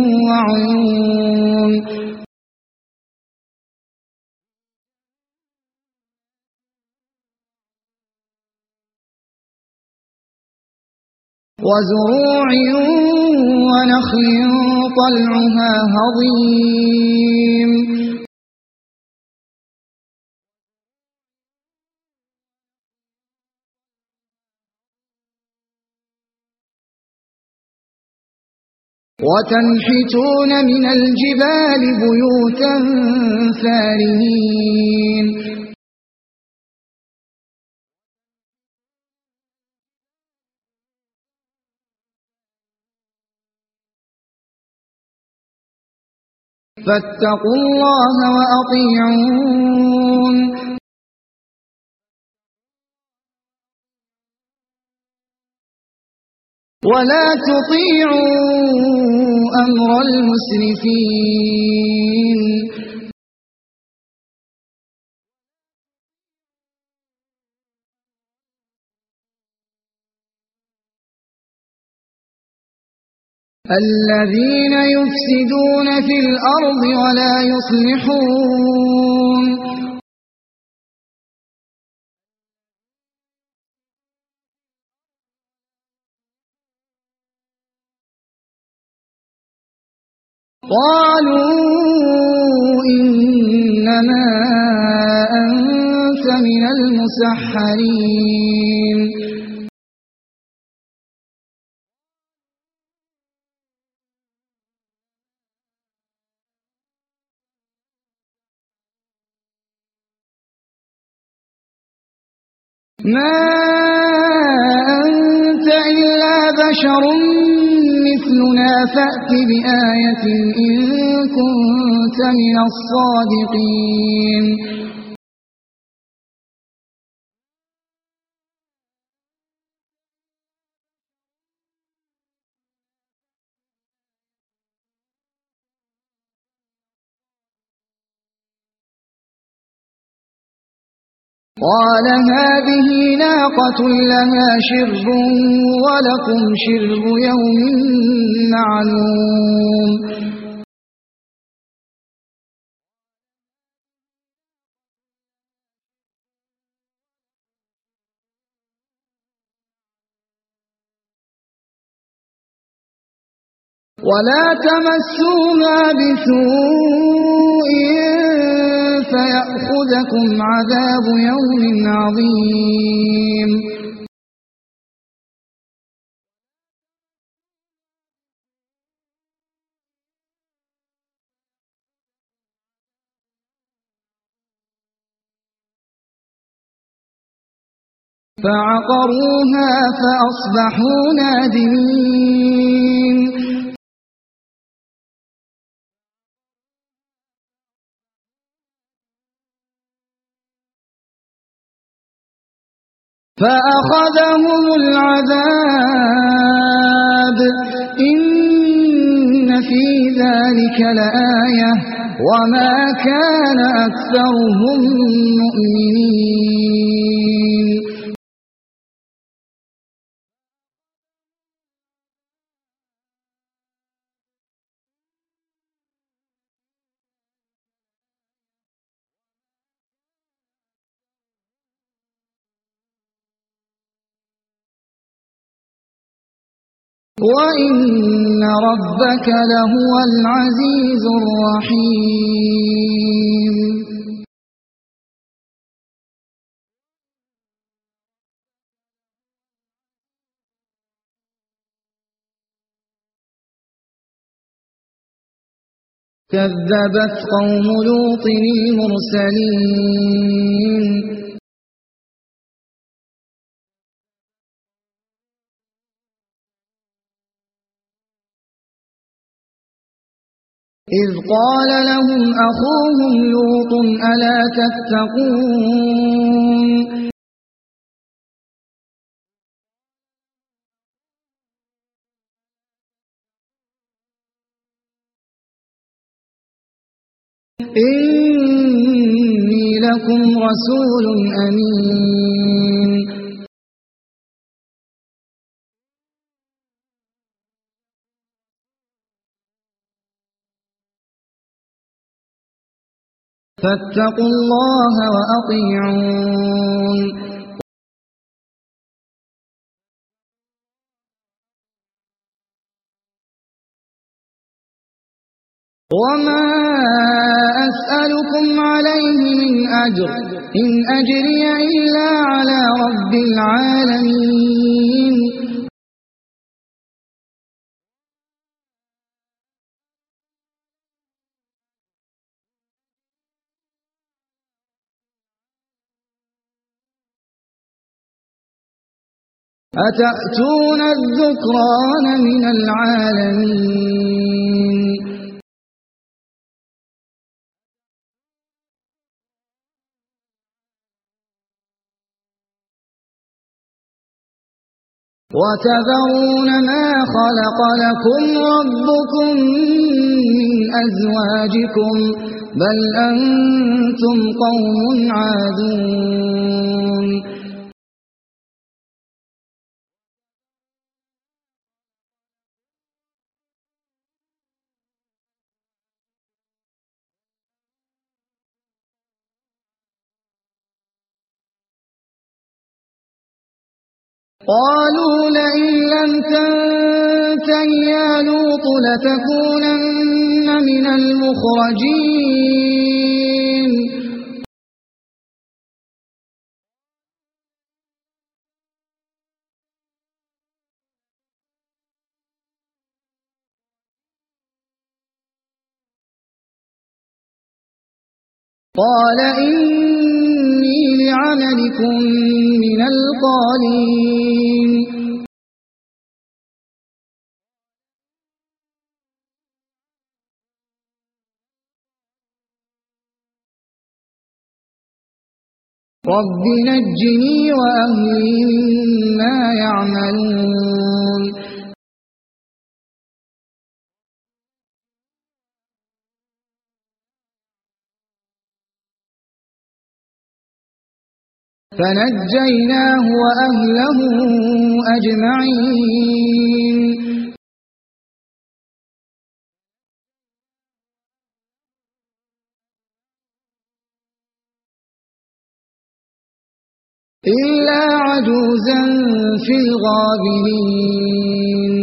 وعيون وزروع ونخل طلعها هضيم وتنحتون من الجبال بيوتا فارهين فاتقوا الله وأطيعون ولا تطيعوا أمر المسرفين الذين يفسدون في الأرض ولا يصلحون قالوا إنما أنت من المسحرين ما بشر مثلنا فأت بآية إن كنت من الصادقين قال هذه ناقة لها شرب ولكم شرب يوم معلوم ولا تمسوها بسوء فيأخذكم عذاب يوم عظيم فعقروها فأصبحوا نادمين فأخذهم العذاب إن في ذلك لآية وما كان أكثرهم مؤمنين وإن ربك لهو العزيز الرحيم كذبت قوم لوط المرسلين إذ قال لهم أخوهم لوط ألا تتقون إني لكم رسول أمين فاتقوا الله وأطيعون وما أسألكم عليه من أجر إن أجري إلا على رب العالمين أتأتون الذكران من العالمين وتذرون ما خلق لكم ربكم من أزواجكم بل أنتم قوم عادون قالوا لئن لم تنته يا لوط لتكونن من المخرجين قال إني لعملكم من القالين رب نجني وأهلي مما يعملون فنجيناه وأهله أجمعين إلا عجوزا في الغابرين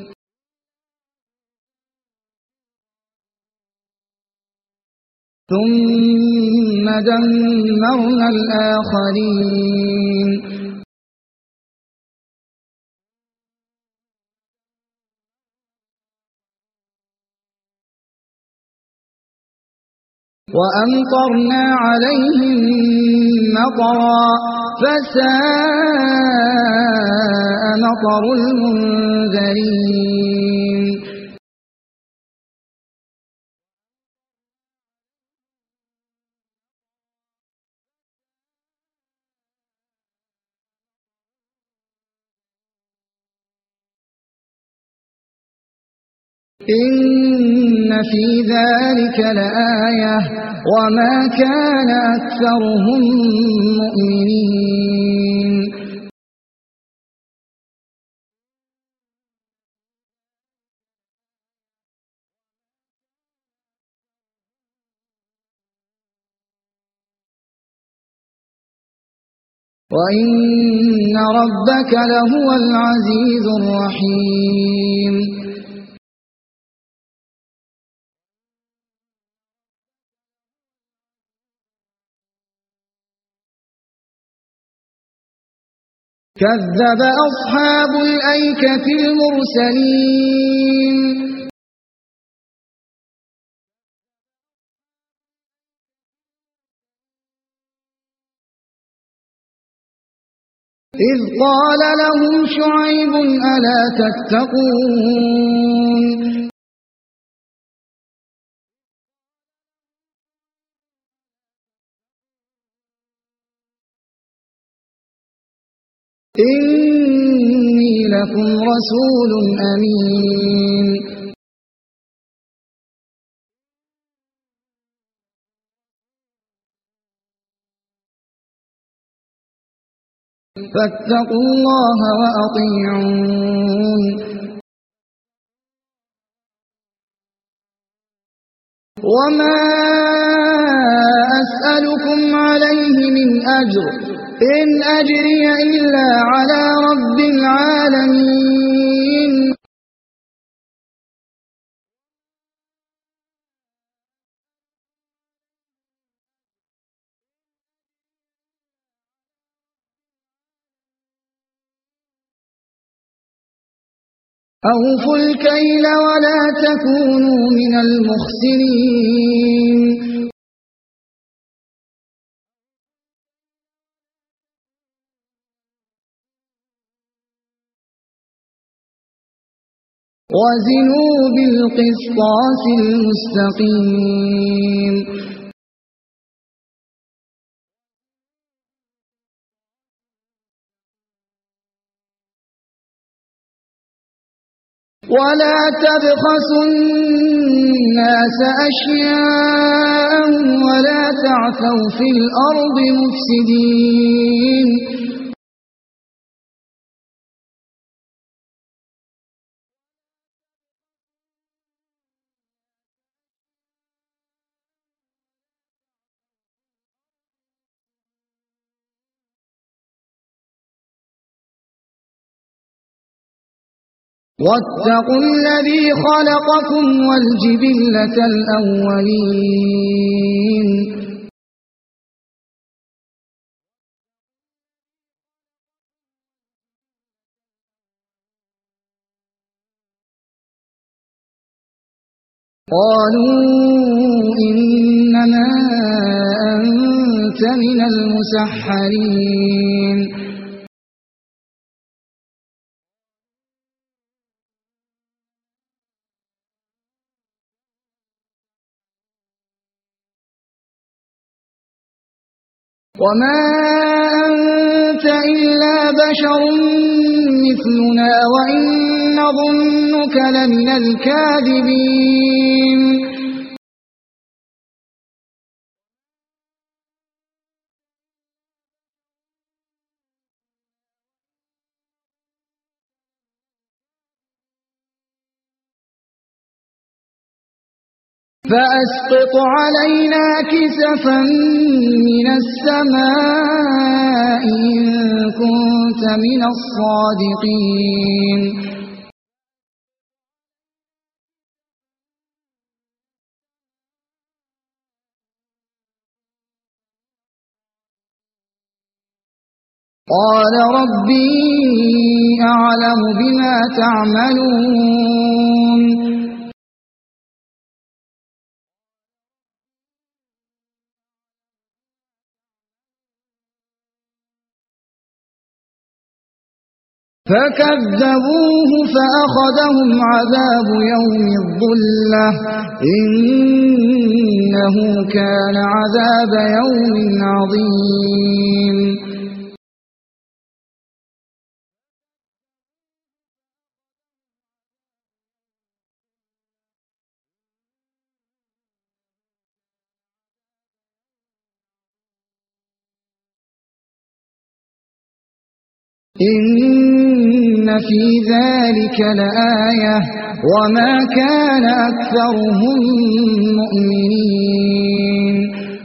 ثم دمرنا الآخرين وأمطرنا عليهم مطرا فساء مطر المنذرين إن في ذلك لآية وما كان أكثرهم مؤمنين وإن ربك لهو العزيز الرحيم كذب أصحاب الأيكة المرسلين إذ قال لهم شعيب ألا تتقون إني لكم رسول أمين فاتقوا الله وأطيعون وما أسألكم عليه من أجر إن أجري إلا على رب العالمين أوفوا الكيل ولا تكونوا من المخسرين وزنوا بالقسطاس المستقيم ولا تبخسوا الناس أشياءهم ولا تعثوا في الأرض مفسدين واتقوا الذي خلقكم والجبلة الأولين قالوا إنما أنت من المسحرين وما أنت إلا بشر مثلنا وإن نظنك لمن الكاذبين فأسقط علينا كسفا من السماء إن كنت من الصادقين قال ربي أعلم بما تعملون فكذبوه فأخذهم عذاب يوم الظلة إنه كان عذاب يوم عظيم إن في ذلك لآية وما كان أكثرهم مؤمنين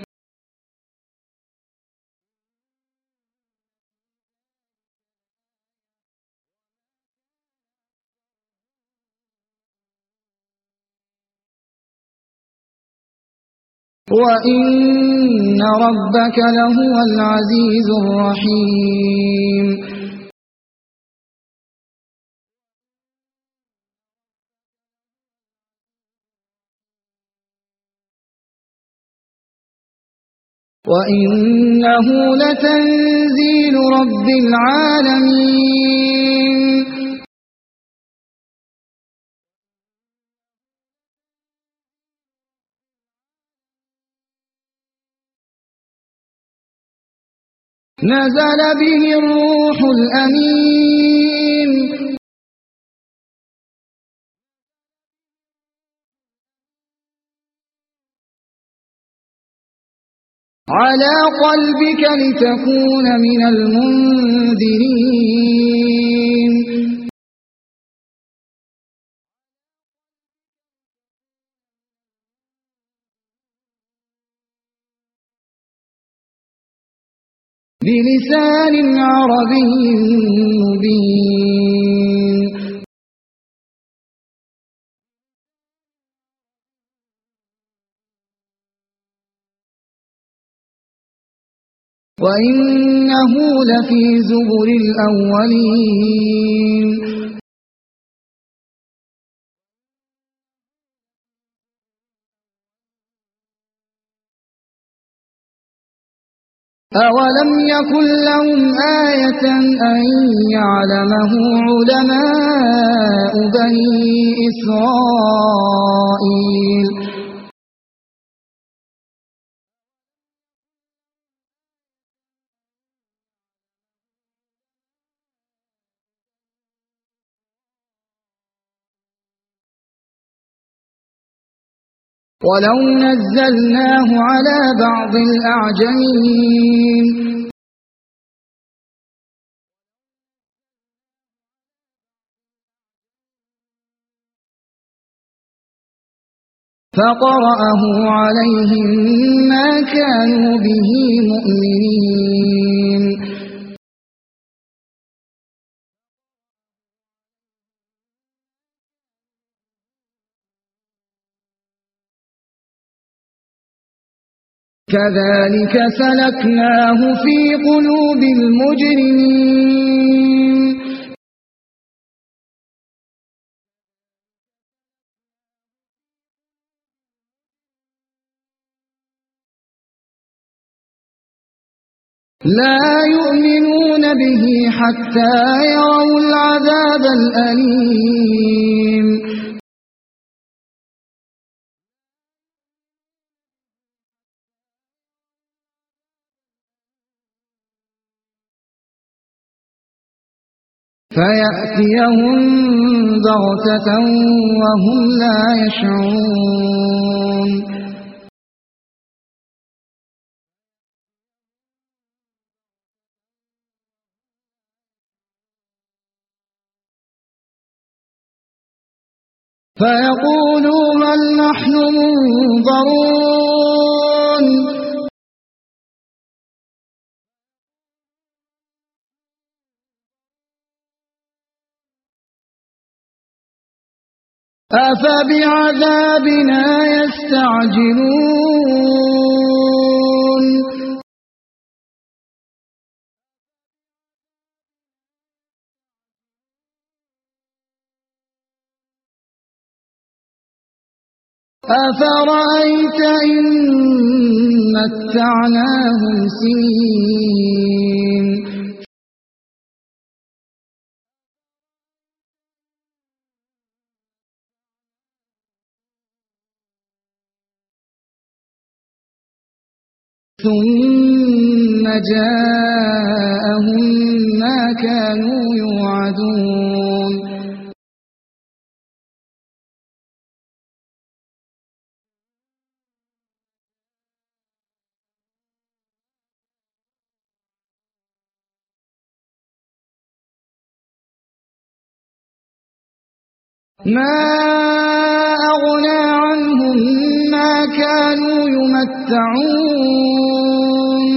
وإن ربك لهو العزيز الرحيم وإنه لتنزيل رب العالمين نزل به الروح الأمين على قلبك لتكون من المنذرين بلسان عربي مبين وإنه لفي زبر الأولين أولم يكن لهم آية أن يعلمه علماء بني إسرائيل ولو نزلناه على بعض الأعجمين فقرأه عليهم ما كانوا به مؤمنين كذلك سلكناه في قلوب المجرمين لا يؤمنون به حتى يروا العذاب الأليم فيأتيهم بغتة وهم لا يشعرون فيقولوا هل نحن منظرون أفبعذابنا يستعجلون أفرأيت إن متعناهم سنين ثم جاءهم ما كانوا يوعدون ما أغنى عنهم ما كانوا يمتعون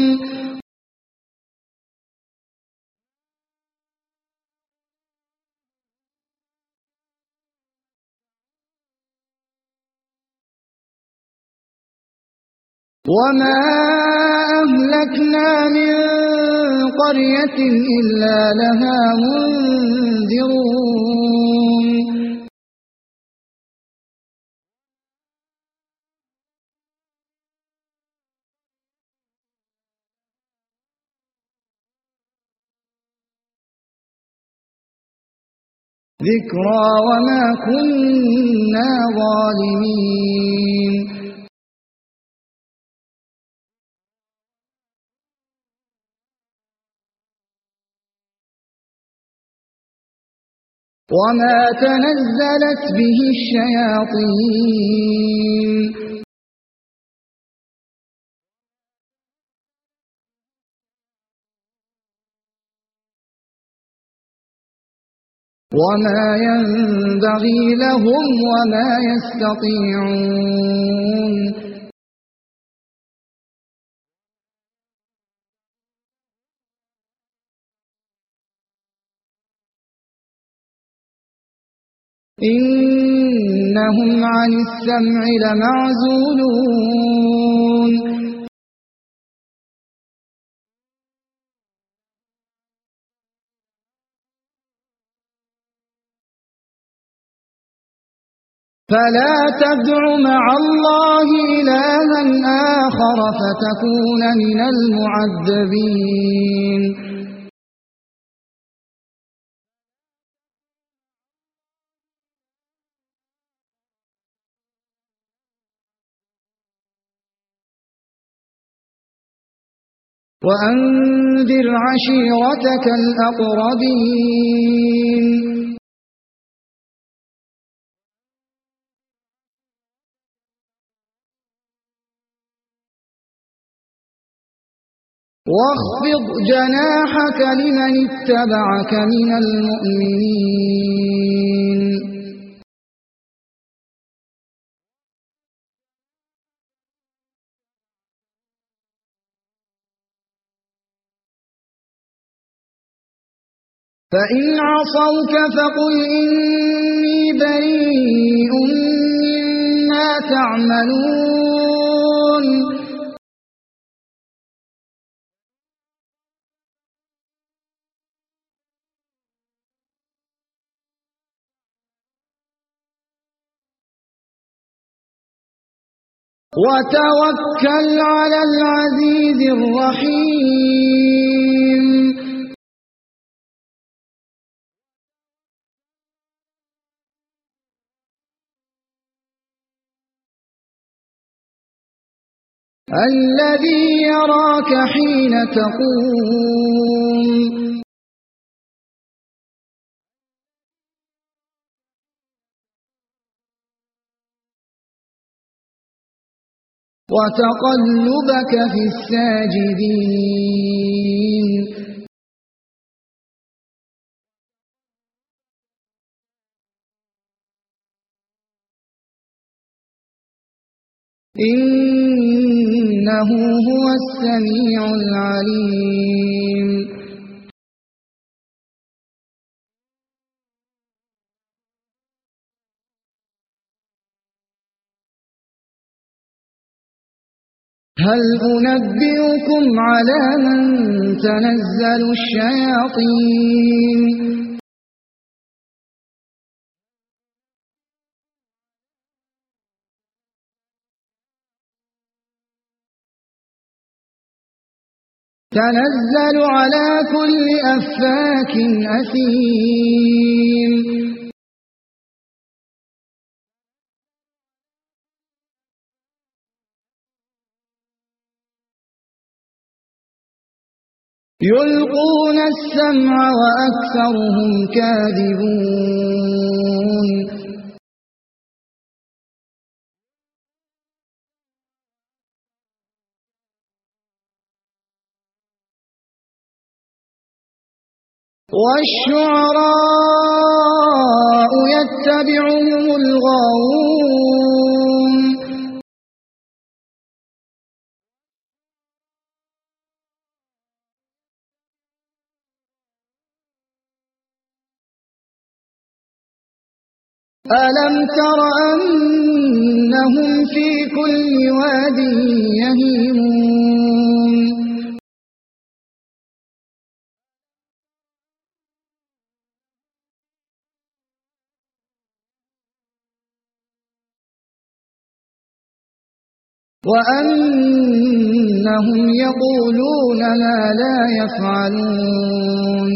وما أهلكنا من قرية إلا لها منذرون ذكرى وما كنا ظالمين وما تنزلت به الشياطين وما ينبغي لهم وما يستطيعون إنهم عن السمع لمعزولون فلا تدع مع الله إلها آخر فتكون من المعذبين وأنذر عشيرتك الأقربين واخفض جناحك لمن اتبعك من المؤمنين فإن عصوك فقل إني بريء مما تعملون وتوكل على العزيز الرحيم الذي يراك حين تقوم وتقلبك في الساجدين إنه هو السميع العليم هل أنبئكم على من تنزل الشياطين تنزل على كل أفاك أثيم يلقون السمع وأكثرهم كاذبون والشعراء يتبعهم الغاوون ألم تر أنهم في كل واد يهيمون وأنهم يقولون ما لا يفعلون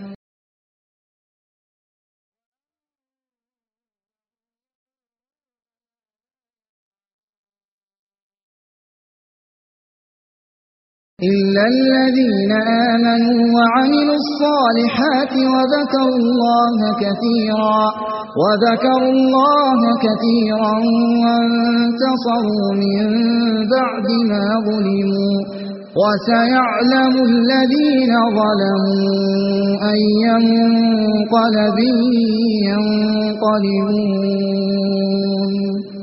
إلا الذين آمنوا وعملوا الصالحات وذكروا الله كثيرا وذكروا الله كثيرا وانتصروا من بعد ما ظلموا وسيعلم الذين ظلموا أي منقلب ينقلبون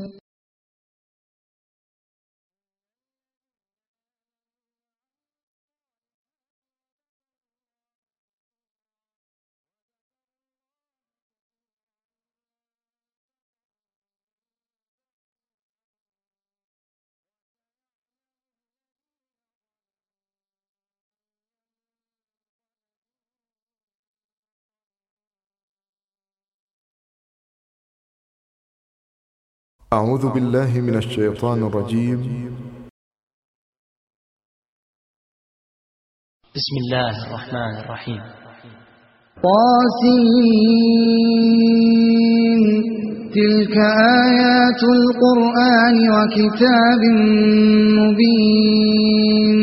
أعوذ بالله من الشيطان الرجيم. بسم الله الرحمن الرحيم. طاسين تلك آيات القرآن وكتاب مبين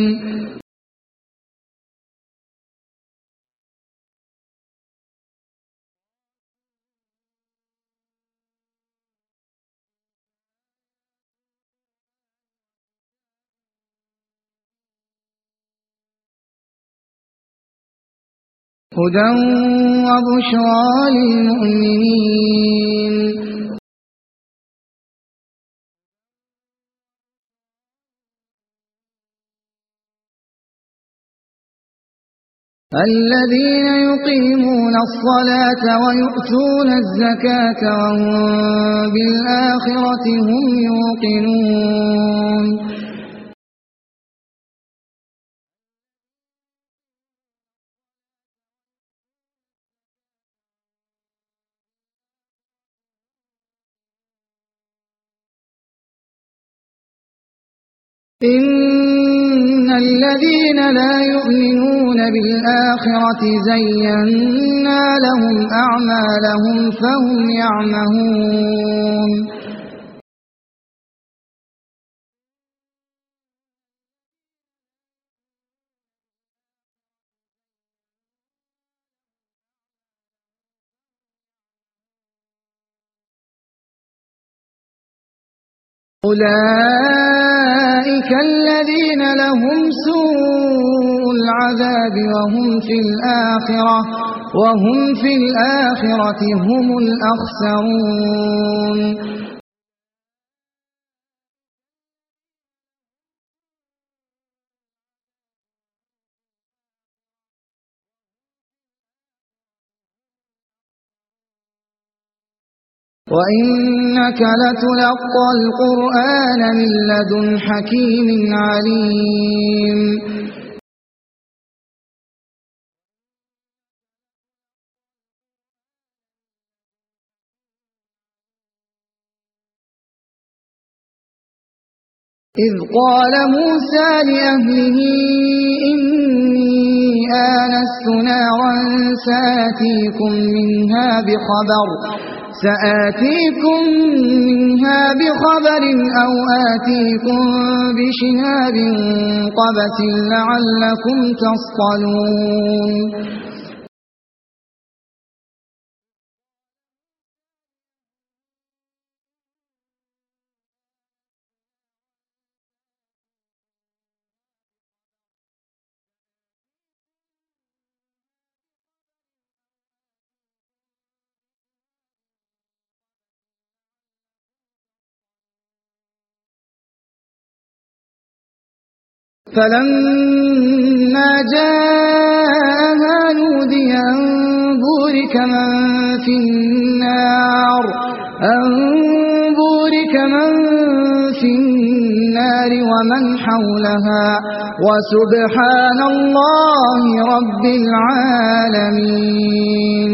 هدى وبشرى للمؤمنين الذين يقيمون الصلاة ويؤتون الزكاة وهم بالآخرة هم يوقنون إن الذين لا يؤمنون بالآخرة زينا لهم أعمالهم فهم يعمهون أولئك أولئك الذين لهم سوء العذاب وهم في الآخرة وهم في الآخرة هم الأخسرون وإنك لتلقى القرآن من لدن حكيم عليم إذ قال موسى لأهله إني آنست نارا سآتيكم منها بخبر سآتيكم منها بخبر أو آتيكم بشهاب قبس لعلكم تصطلون فلما جاءها نودي أن بورك من في النار أن بورك من في النار ومن حولها وسبحان الله رب العالمين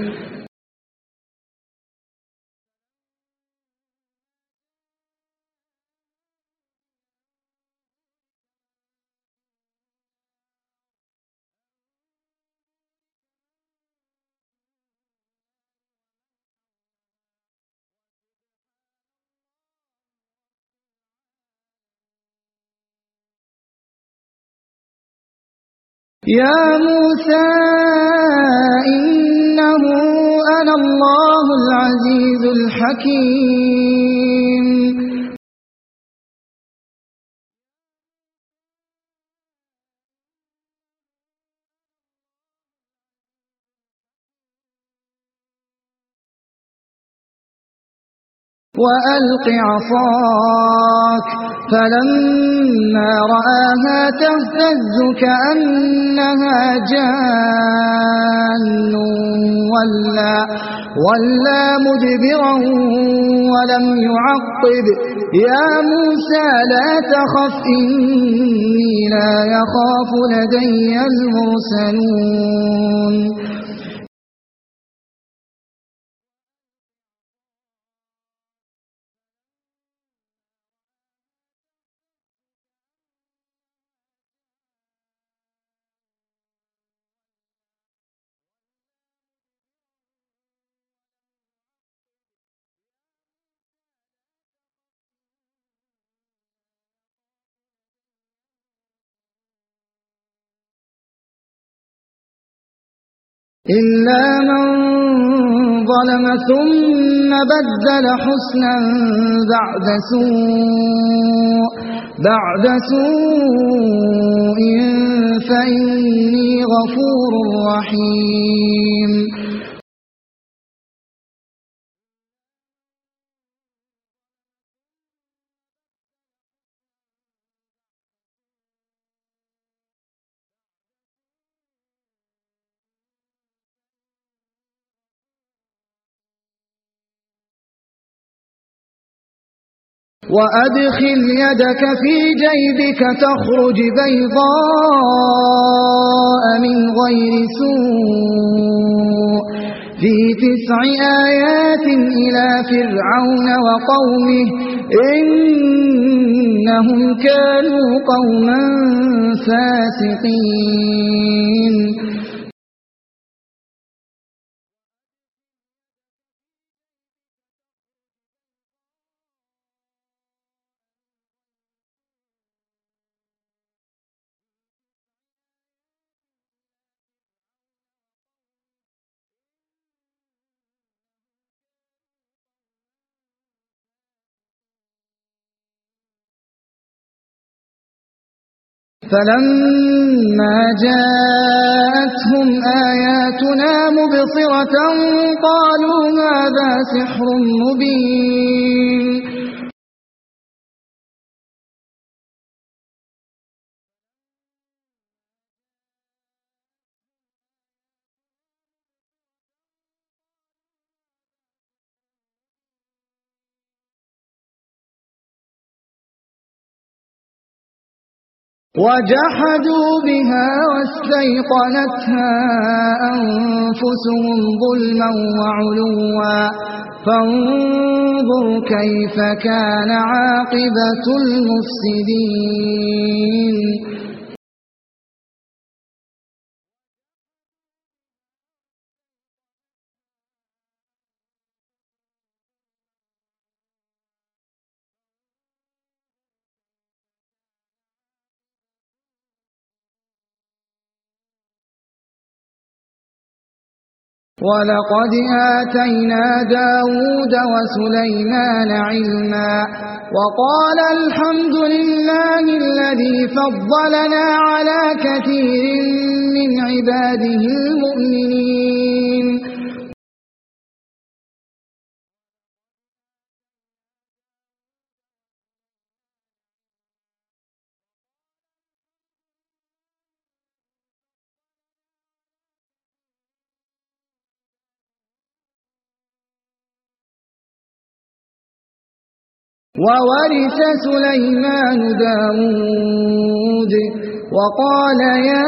يا موسى إنه أنا الله العزيز الحكيم وألق عصاك فلما رآها تهتز كأنها جان ولا, ولا مدبرا ولم يعقب يا موسى لا تخف إني لا يخاف لدي المرسلون إلا من ظلم ثم بدل حسنا بعد سوء بعد سوء فإني غفور رحيم وأدخل يدك في جيبك تخرج بيضاء من غير سوء في تسع آيات إلى فرعون وقومه إنهم كانوا قوما فاسقين فلما جاءتهم آياتنا مبصرة قالوا هذا سحر مبين وجحدوا بها واستيقنتها أنفسهم ظلما وعلوا فانظر كيف كان عاقبة المفسدين ولقد آتينا داود وسليمان علما وقال الحمد لله الذي فضلنا على كثير من عباده المؤمنين وورث سليمان داود وقال يا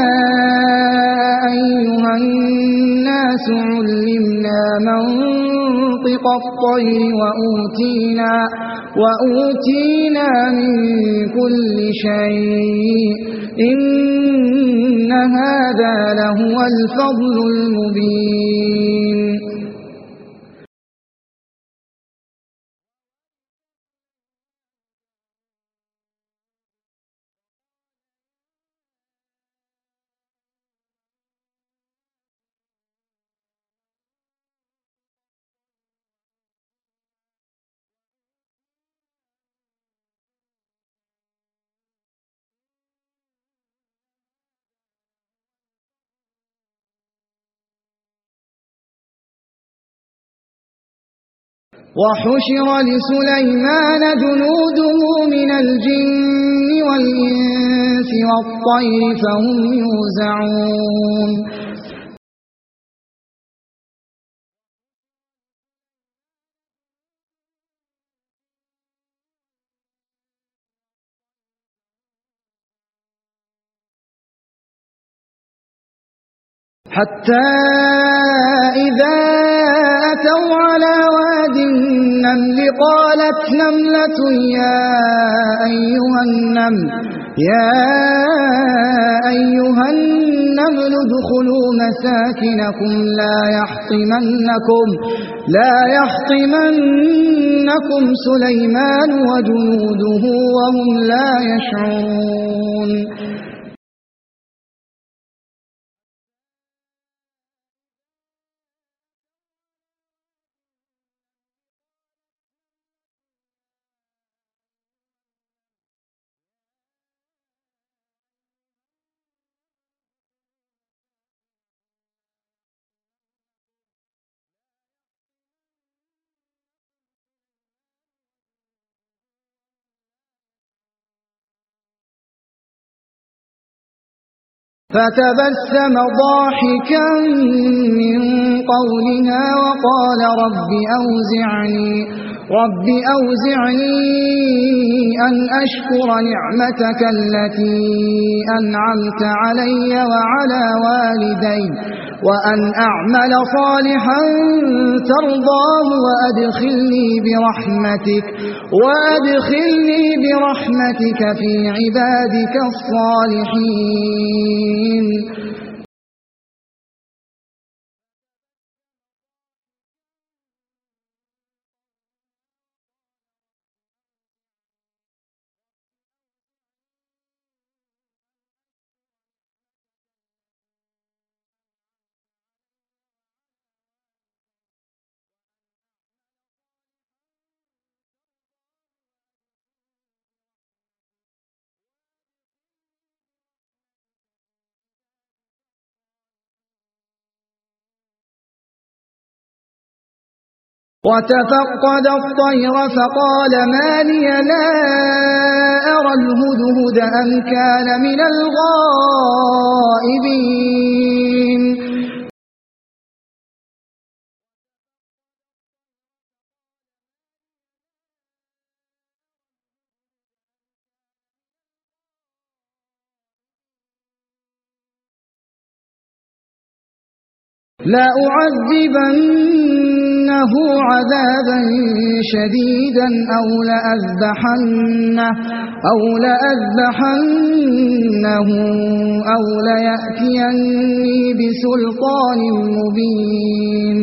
أيها الناس علمنا منطق الطير وأوتينا, وأوتينا من كل شيء إن هذا لهو الفضل المبين وحشر لسليمان جنوده من الجن والإنس والطير فهم يوزعون حتى إذا أتوا على واد النمل قالت نملة يا أيها النمل يا أيها النمل ادخلوا مساكنكم لا يحطمنكم لا يحطمنكم سليمان وجنوده وهم لا يشعرون فتبسم ضاحكا من قولها وقال رب أوزعني رب أوزعني أن أشكر نعمتك التي أنعمت علي وعلى والدي وأن أعمل صالحا ترضاه وأدخلني برحمتك وأدخلني برحمتك في عبادك الصالحين وتفقد الطير فقال ما لي لا أرى الهدهد أم كان من الغائبين لا أعذبنه عذابا شديدا أو لأذبحنه أو لأذبحنه أو ليأتيني بسلطان مبين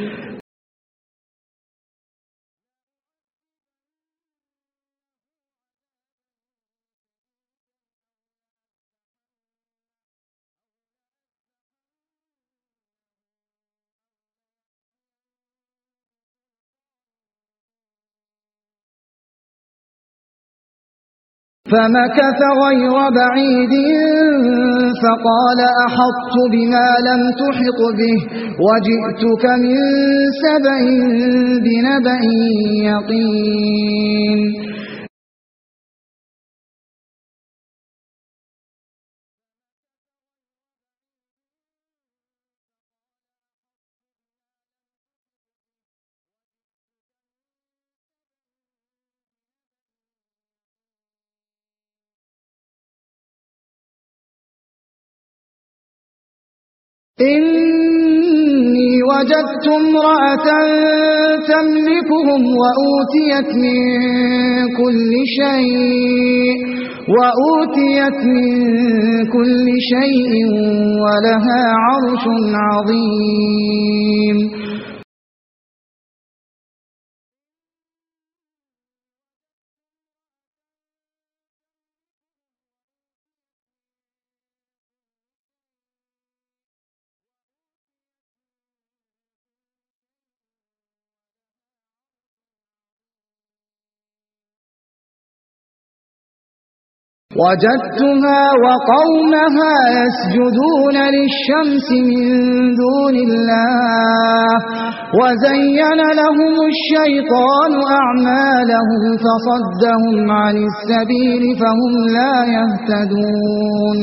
فمكث غير بعيد فقال أحطت بما لم تحط به وجئتك من سبأ بنبأ يقين إني وجدت امرأة تملكهم وأوتيت من كل شيء وأوتيت من كل شيء ولها عرش عظيم وجدتها وقومها يسجدون للشمس من دون الله وزين لهم الشيطان أعمالهم فصدهم عن السبيل فهم لا يهتدون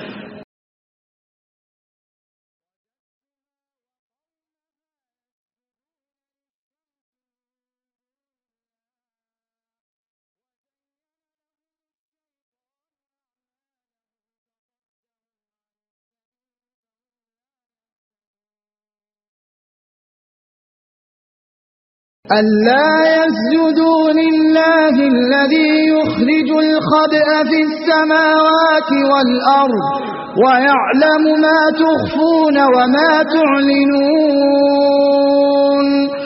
ألا يسجدوا لله الذي يخرج الخبأ في السماوات والأرض ويعلم ما تخفون وما تعلنون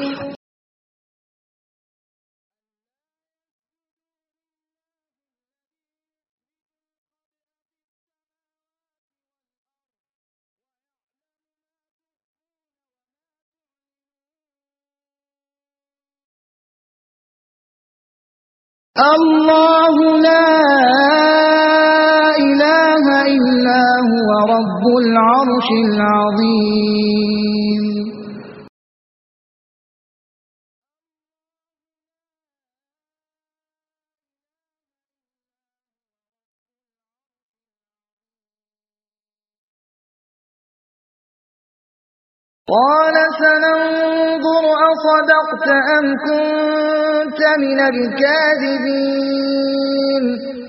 الله لا إله إلا هو رب العرش العظيم قال سننظر أصدقت أم كنت من الكاذبين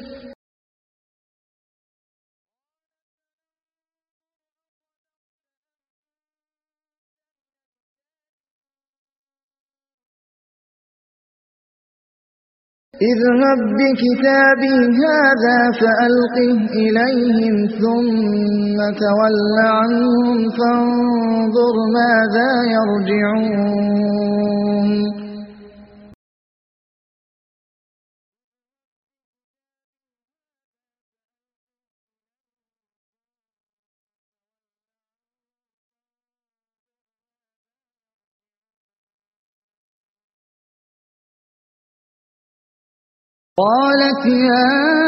اذهب بكتابي هذا فألقه إليهم ثم تول عنهم فانظر ماذا يرجعون قالت يا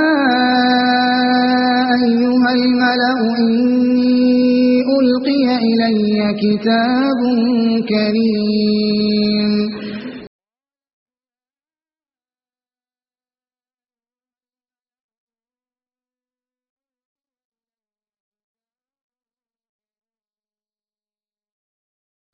أيها الملأ إني ألقي إلي كتاب كريم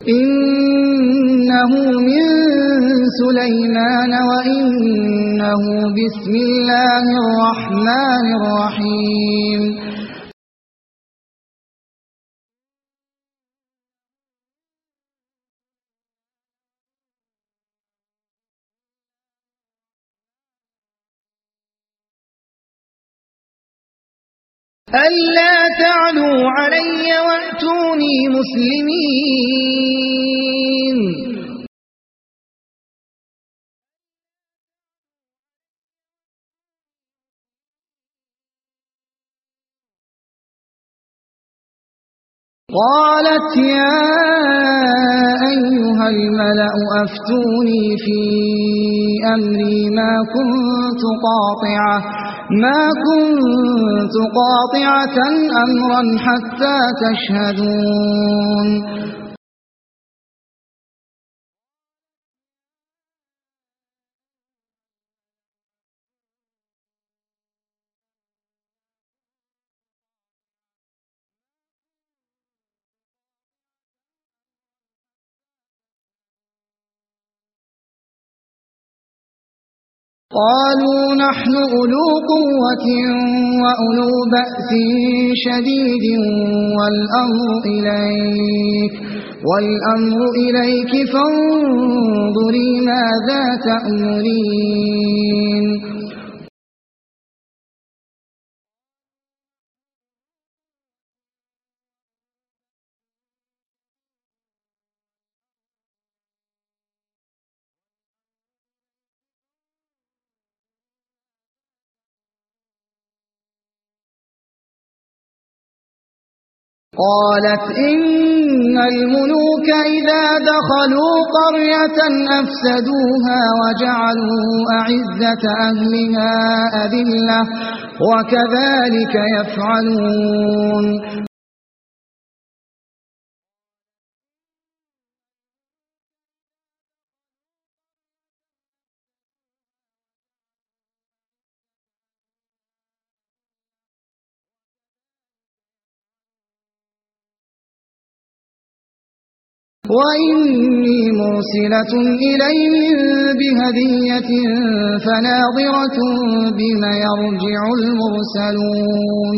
إنه من سليمان وإنه بسم الله الرحمن الرحيم ألا تعلوا علي وأتوني مسلمين قالت يا أيها الملأ أفتوني في أمري ما كنت قاطعة ما كنت قاطعة أمرا حتى تشهدون قالوا نحن أولو قوة وأولو بأس شديد والأمر إليك والأمر إليك فانظري ماذا تأمرين قالت إن الملوك إذا دخلوا قرية أفسدوها وجعلوا أعزة أهلها أذلة وكذلك يفعلون وإني مرسلة إليهم بهدية فناظرة بما يرجع المرسلون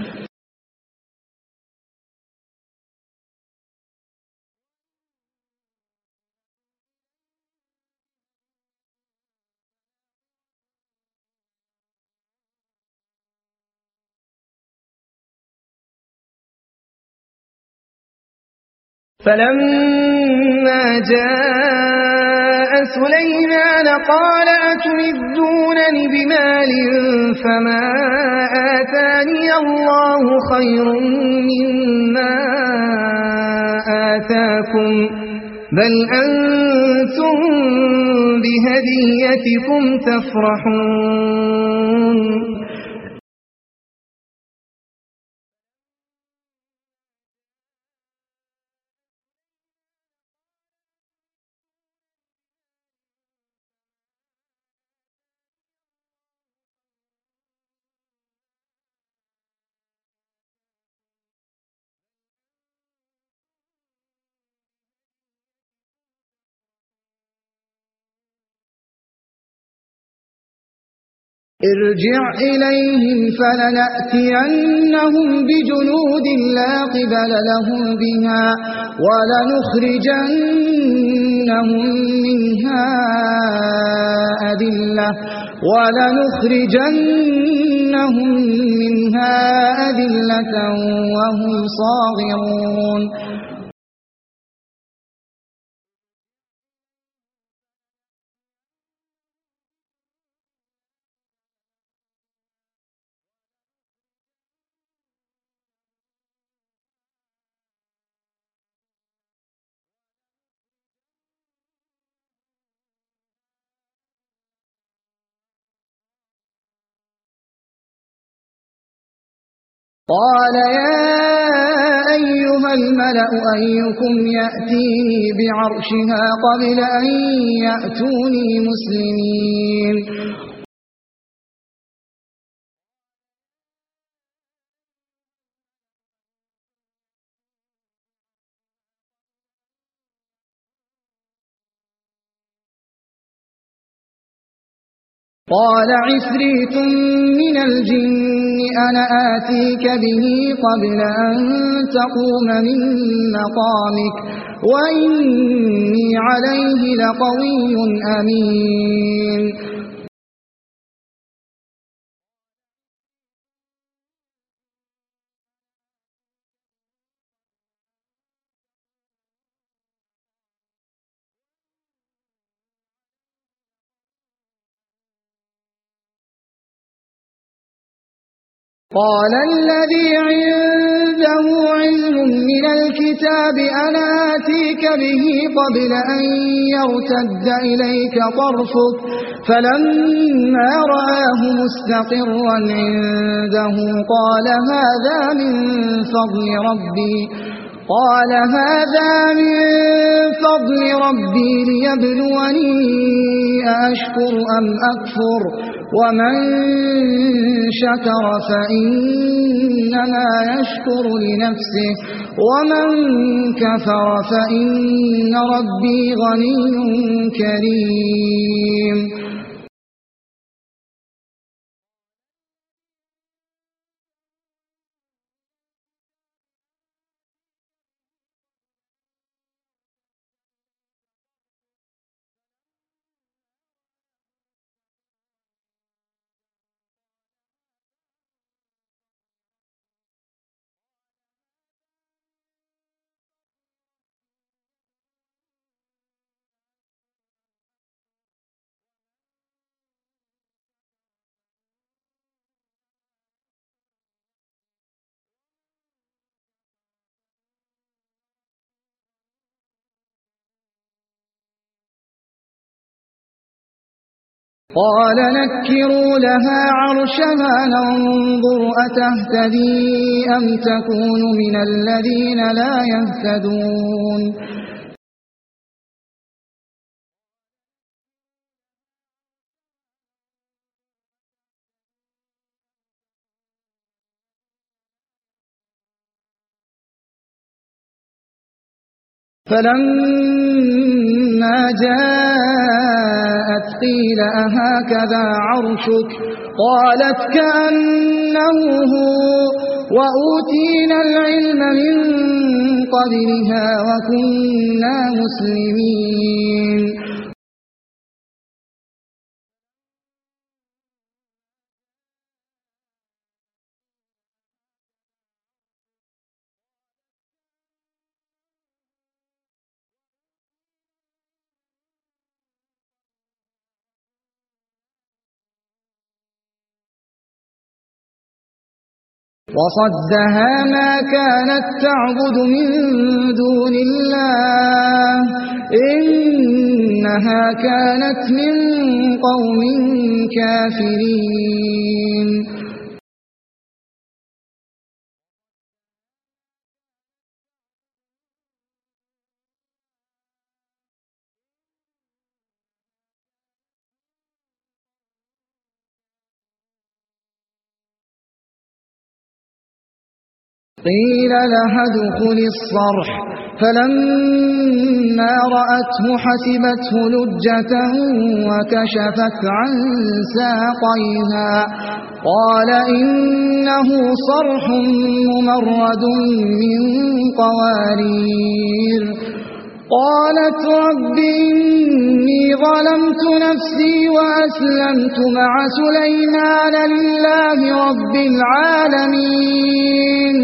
فلما جاء سليمان قال أتمدونني بمال فما آتاني الله خير مما آتاكم بل أنتم بهديتكم تفرحون ارجع إليهم فلنأتينهم بجنود لا قبل لهم بها ولنخرجنهم منها أذلة ولنخرجنهم منها أذلة وهم صاغرون قال يا أيها الملأ أيكم يأتيني بعرشها قبل أن يأتوني مسلمين قال عفريت من الجن أنا آتيك به قبل أن تقوم من مقامك وإني عليه لقوي أمين. قال الذي عنده علم من الكتاب أنا آتيك به قبل أن يرتد إليك طرفك فلما رآه مستقرا عنده قال هذا من فضل ربي قال هذا من فضل ربي ليبلوني أأشكر أم أكفر ومن شكر فإنما يشكر لنفسه ومن كفر فإن ربي غني كريم. قال نكروا لها عرشها ننظر أتهتدي أم تكون من الذين لا يهتدون. فلما جاءت قيل أهكذا عرشك قالت كأنه هو وأوتينا العلم من قبلها وكنا مسلمين. وصدها ما كانت تعبد من دون الله إنها كانت من قوم كافرين. قيل لها ادخل الصرح فلما رأته حسبته لجة وكشفت عن ساقيها قال إنه صرح ممرد من قوارير. قالت رب إني ظلمت نفسي وأسلمت مع سليمان لله رب العالمين.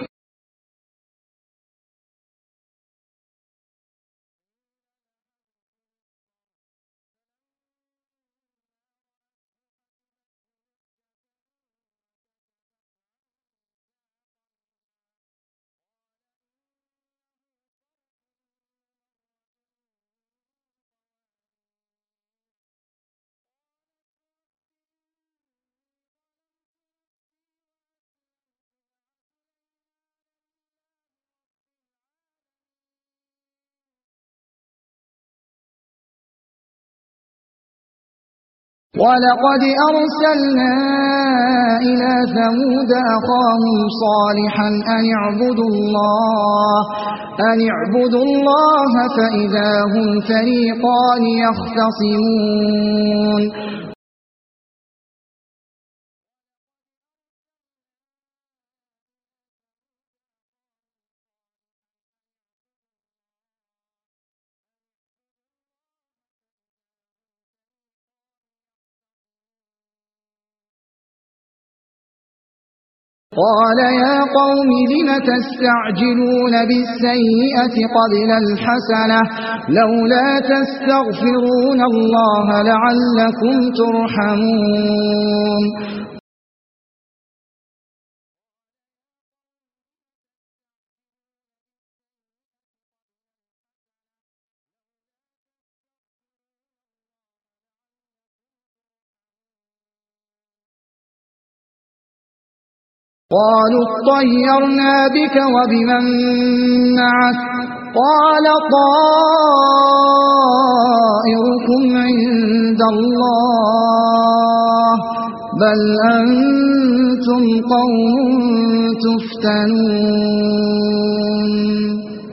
ولقد أرسلنا إلى ثمود أخاهم صالحا أن اعبدوا الله أن اعبدوا الله فإذا هم فريقان يختصمون. قال يا قوم لم تستعجلون بالسيئة قبل الحسنة لولا تستغفرون الله لعلكم ترحمون قالوا اطيرنا بك وبمن معك قال طائركم عند الله بل أنتم قوم تفتنون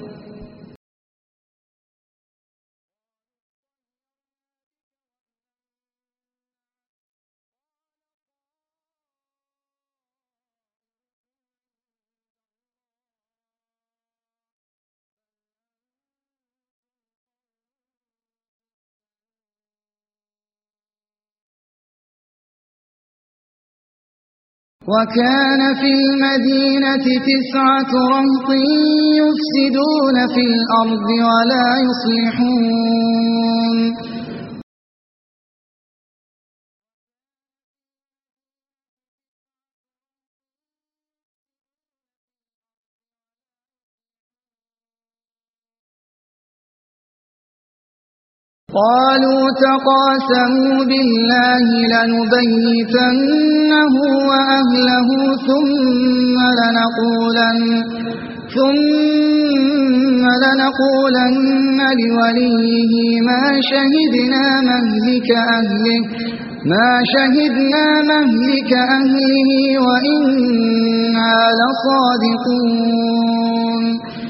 وكان في المدينة تسعة رهط يفسدون في الأرض ولا يصلحون قالوا تقاسموا بالله لنبيتنه وأهله ثم لنقولن ثم لنقولن لوليه ما شهدنا مهلك أهله ما شهدنا مهلك أهله وإنا لصادقون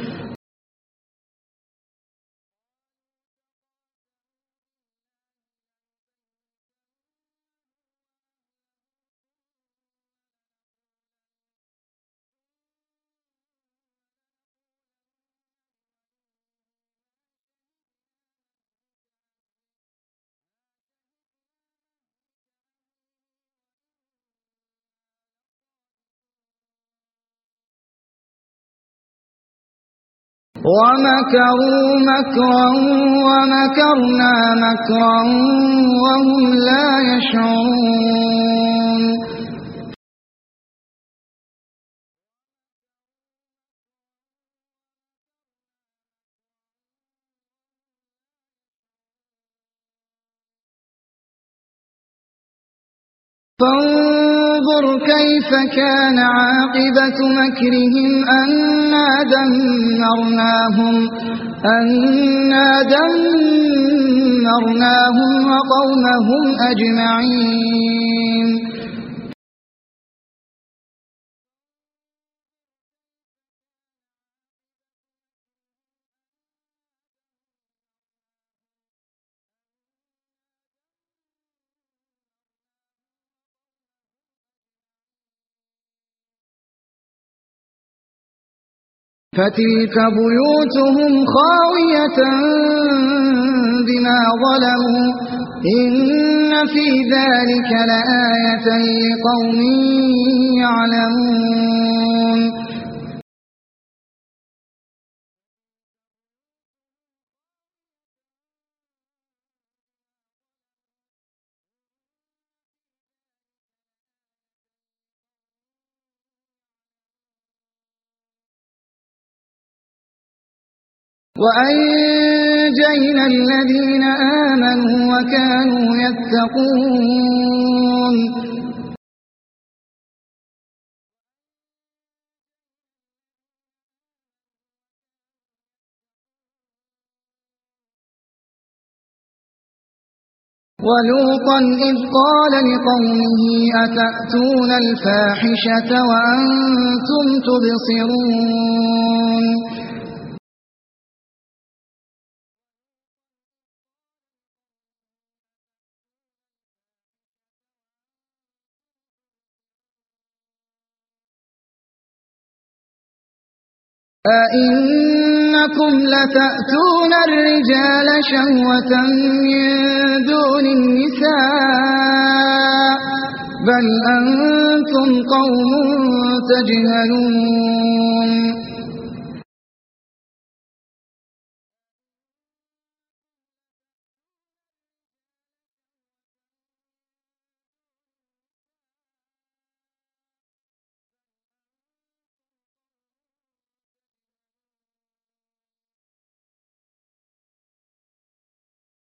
ومكروا مكرا ومكرنا مكرا وهم لا يشعرون فانظر كيف كان عاقبة مكرهم أنا دمرناهم أنا دمرناهم وقومهم أجمعين فتلك بيوتهم خاوية بما ظلموا إن في ذلك لآية لقوم يعلمون وأنجينا الذين آمنوا وكانوا يتقون ولوطا إذ قال لقومه أتأتون الفاحشة وأنتم تبصرون أئنكم لتأتون الرجال شهوة من دون النساء بل أنتم قوم تجهلون